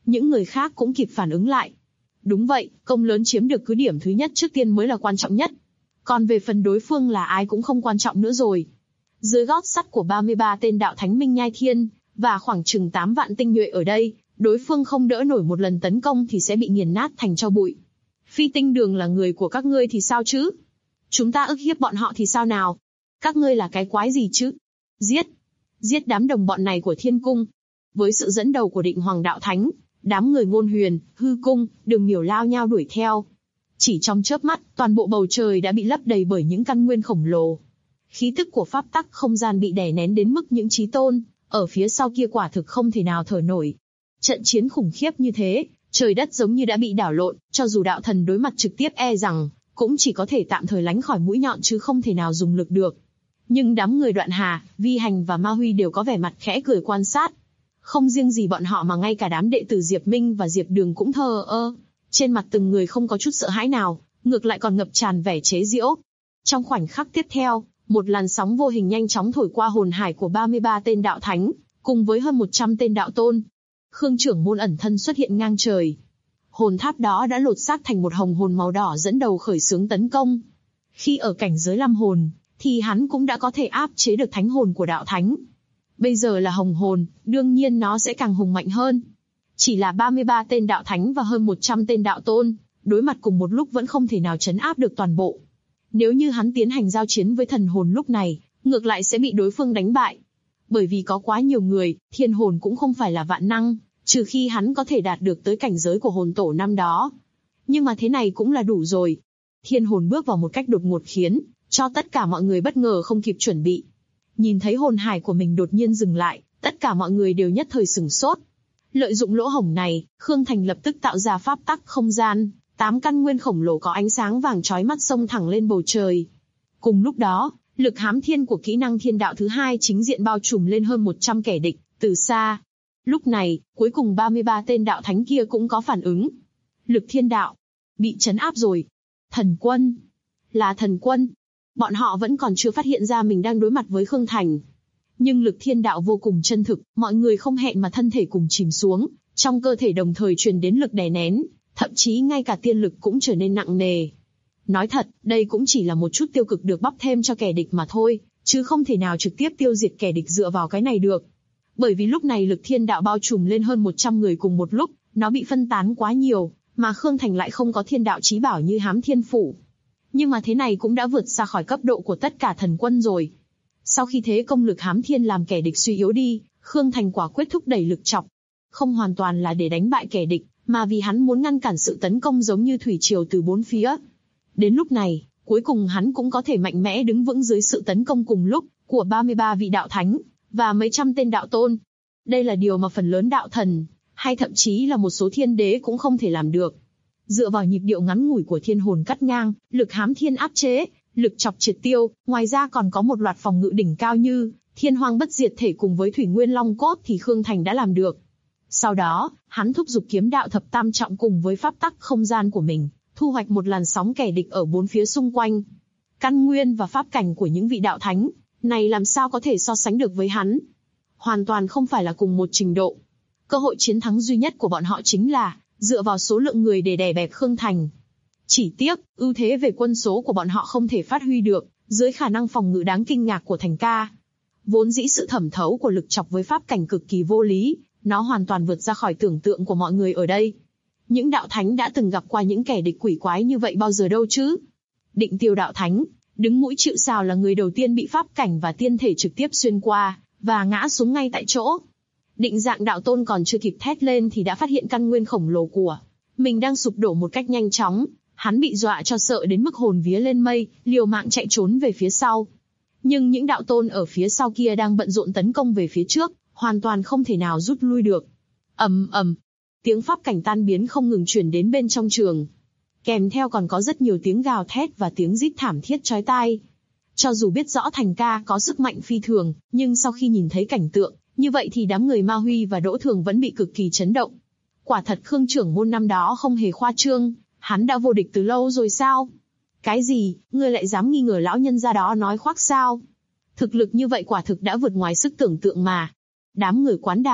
Những người khác cũng kịp phản ứng lại. Đúng vậy, công lớn chiếm được cứ điểm thứ nhất trước tiên mới là quan trọng nhất. Còn về phần đối phương là ai cũng không quan trọng nữa rồi. Dưới gót sắt của 33 tên đạo thánh Minh Nhai Thiên, và khoảng chừng 8 vạn tinh nhuệ ở đây, đối phương không đỡ nổi một lần tấn công thì sẽ bị nghiền nát thành tro bụi. Phi Tinh Đường là người của các ngươi thì sao chứ? Chúng ta ức hiếp bọn họ thì sao nào? Các ngươi là cái quái gì chứ? Giết! Giết đám đồng bọn này của Thiên Cung! Với sự dẫn đầu của Định Hoàng Đạo Thánh, đám người Ngôn Huyền, Hư Cung, Đường Miểu lao nhau đuổi theo. Chỉ trong chớp mắt, toàn bộ bầu trời đã bị lấp đầy bởi những căn nguyên khổng lồ. Khí tức của pháp tắc không gian bị đè nén đến mức những chí tôn ở phía sau kia quả thực không thể nào thở nổi. Trận chiến khủng khiếp như thế, trời đất giống như đã bị đảo lộn, cho dù đạo thần đối mặt trực tiếp e rằng cũng chỉ có thể tạm thời lánh khỏi mũi nhọn chứ không thể nào dùng lực được. Nhưng đám người Đoạn Hà, Vi Hành và Ma Huy đều có vẻ mặt khẽ cười quan sát. Không riêng gì bọn họ mà ngay cả đám đệ tử Diệp Minh và Diệp Đường cũng thờ ơ. Trên mặt từng người không có chút sợ hãi nào, ngược lại còn ngập tràn vẻ chế giễu. Trong khoảnh khắc tiếp theo, một làn sóng vô hình nhanh chóng thổi qua hồn hải của 33 tên đạo thánh, cùng với hơn 100 tên đạo tôn. Khương Trưởng Môn ẩn thân xuất hiện ngang trời. Hồn tháp đó đã lột xác thành một hồng hồn màu đỏ dẫn đầu khởi xướng tấn công. Khi ở cảnh giới Lam hồn, thì hắn cũng đã có thể áp chế được thánh hồn của đạo thánh. Bây giờ là hồng hồn, đương nhiên nó sẽ càng hùng mạnh hơn. Chỉ là 33 tên đạo thánh và hơn 100 tên đạo tôn, đối mặt cùng một lúc vẫn không thể nào trấn áp được toàn bộ. Nếu như hắn tiến hành giao chiến với thần hồn lúc này, ngược lại sẽ bị đối phương đánh bại. Bởi vì có quá nhiều người, thiên hồn cũng không phải là vạn năng, trừ khi hắn có thể đạt được tới cảnh giới của hồn tổ năm đó. Nhưng mà thế này cũng là đủ rồi. Thiên hồn bước vào một cách đột ngột khiến cho tất cả mọi người bất ngờ không kịp chuẩn bị. Nhìn thấy hồn hải của mình đột nhiên dừng lại, tất cả mọi người đều nhất thời sửng sốt. Lợi dụng lỗ hổng này, Khương Thành lập tức tạo ra pháp tắc không gian, 8 căn nguyên khổng lồ có ánh sáng vàng chói mắt xông thẳng lên bầu trời. Cùng lúc đó, lực hám thiên của kỹ năng thiên đạo thứ hai chính diện bao trùm lên hơn 100 kẻ địch, từ xa. Lúc này, cuối cùng 33 tên đạo thánh kia cũng có phản ứng. Lực thiên đạo bị trấn áp rồi. Thần quân, là thần quân. Bọn họ vẫn còn chưa phát hiện ra mình đang đối mặt với Khương Thành. Nhưng lực thiên đạo vô cùng chân thực, mọi người không hẹn mà thân thể cùng chìm xuống, trong cơ thể đồng thời truyền đến lực đè nén, thậm chí ngay cả tiên lực cũng trở nên nặng nề. Nói thật, đây cũng chỉ là một chút tiêu cực được bắp thêm cho kẻ địch mà thôi, chứ không thể nào trực tiếp tiêu diệt kẻ địch dựa vào cái này được. Bởi vì lúc này lực thiên đạo bao trùm lên hơn 100 người cùng một lúc, nó bị phân tán quá nhiều, mà Khương Thành lại không có thiên đạo chí bảo như Hám Thiên Phủ. Nhưng mà thế này cũng đã vượt xa khỏi cấp độ của tất cả thần quân rồi. Sau khi thế công lực Hám Thiên làm kẻ địch suy yếu đi, Khương Thành quả quyết thúc đẩy lực chọc. Không hoàn toàn là để đánh bại kẻ địch, mà vì hắn muốn ngăn cản sự tấn công giống như thủy triều từ bốn phía. Đến lúc này, cuối cùng hắn cũng có thể mạnh mẽ đứng vững dưới sự tấn công cùng lúc của 33 vị đạo thánh và mấy trăm tên đạo tôn. Đây là điều mà phần lớn đạo thần, hay thậm chí là một số thiên đế cũng không thể làm được. Dựa vào nhịp điệu ngắn ngủi của thiên hồn cắt ngang, lực hám thiên áp chế, lực chọc triệt tiêu, ngoài ra còn có một loạt phòng ngự đỉnh cao như Thiên Hoang Bất Diệt Thể cùng với Thủy Nguyên Long Cốt thì Khương Thành đã làm được. Sau đó, hắn thúc giục kiếm đạo thập tam trọng cùng với pháp tắc không gian của mình, thu hoạch một làn sóng kẻ địch ở bốn phía xung quanh. Căn nguyên và pháp cảnh của những vị đạo thánh này làm sao có thể so sánh được với hắn? Hoàn toàn không phải là cùng một trình độ. Cơ hội chiến thắng duy nhất của bọn họ chính là dựa vào số lượng người để đè bẹp Khương Thành. Chỉ tiếc, ưu thế về quân số của bọn họ không thể phát huy được, dưới khả năng phòng ngự đáng kinh ngạc của Thành ca. Vốn dĩ sự thẩm thấu của lực chọc với pháp cảnh cực kỳ vô lý, nó hoàn toàn vượt ra khỏi tưởng tượng của mọi người ở đây. Những đạo thánh đã từng gặp qua những kẻ địch quỷ quái như vậy bao giờ đâu chứ? Định Tiêu đạo thánh, đứng mũi chịu sào là người đầu tiên bị pháp cảnh và tiên thể trực tiếp xuyên qua, và ngã xuống ngay tại chỗ. Định Dạng đạo tôn còn chưa kịp thét lên thì đã phát hiện căn nguyên khổng lồ của mình đang sụp đổ một cách nhanh chóng. Hắn bị dọa cho sợ đến mức hồn vía lên mây, liều mạng chạy trốn về phía sau. Nhưng những đạo tôn ở phía sau kia đang bận rộn tấn công về phía trước, hoàn toàn không thể nào rút lui được. Ầm ầm, tiếng pháp cảnh tan biến không ngừng truyền đến bên trong trường. Kèm theo còn có rất nhiều tiếng gào thét và tiếng rít thảm thiết chói tai. Cho dù biết rõ Thành ca có sức mạnh phi thường, nhưng sau khi nhìn thấy cảnh tượng như vậy thì đám người Ma Huy và Đỗ Thường vẫn bị cực kỳ chấn động. Quả thật Khương trưởng môn năm đó không hề khoa trương, hắn đã vô địch từ lâu rồi sao? Cái gì, ngươi lại dám nghi ngờ lão nhân gia đó nói khoác sao? Thực lực như vậy quả thực đã vượt ngoài sức tưởng tượng mà. Đám người Quán Đào,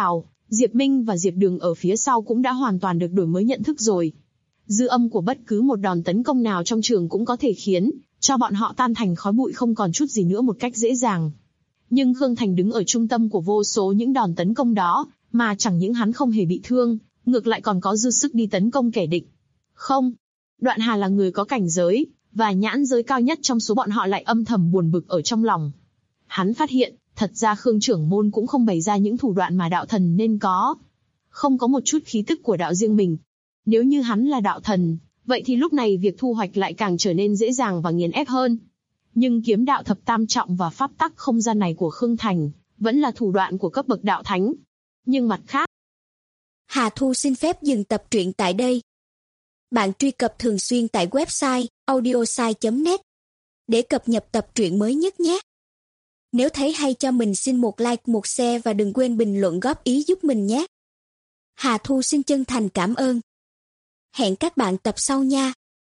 Diệp Minh và Diệp Đường ở phía sau cũng đã hoàn toàn được đổi mới nhận thức rồi. Dư âm của bất cứ một đòn tấn công nào trong trường cũng có thể khiến cho bọn họ tan thành khói bụi không còn chút gì nữa một cách dễ dàng. Nhưng Khương Thành đứng ở trung tâm của vô số những đòn tấn công đó, mà chẳng những hắn không hề bị thương, ngược lại còn có dư sức đi tấn công kẻ địch. Không, Đoạn Hà là người có cảnh giới và nhãn giới cao nhất trong số bọn họ, lại âm thầm buồn bực ở trong lòng. Hắn phát hiện, thật ra Khương trưởng môn cũng không bày ra những thủ đoạn mà đạo thần nên có. Không có một chút khí tức của đạo riêng mình. Nếu như hắn là đạo thần, vậy thì lúc này việc thu hoạch lại càng trở nên dễ dàng và nghiền ép hơn. Nhưng kiếm đạo thập tam trọng và pháp tắc không gian này của Khương Thành vẫn là thủ đoạn của cấp bậc đạo thánh. Nhưng mặt khác, Hà Thu xin phép dừng tập truyện tại đây. Bạn truy cập thường xuyên tại website audiosai.net để cập nhật tập truyện mới nhất nhé. Nếu thấy hay cho mình xin một like, một share và đừng quên bình luận góp ý giúp mình nhé. Hà Thu xin chân thành cảm ơn. Hẹn các bạn tập sau nha.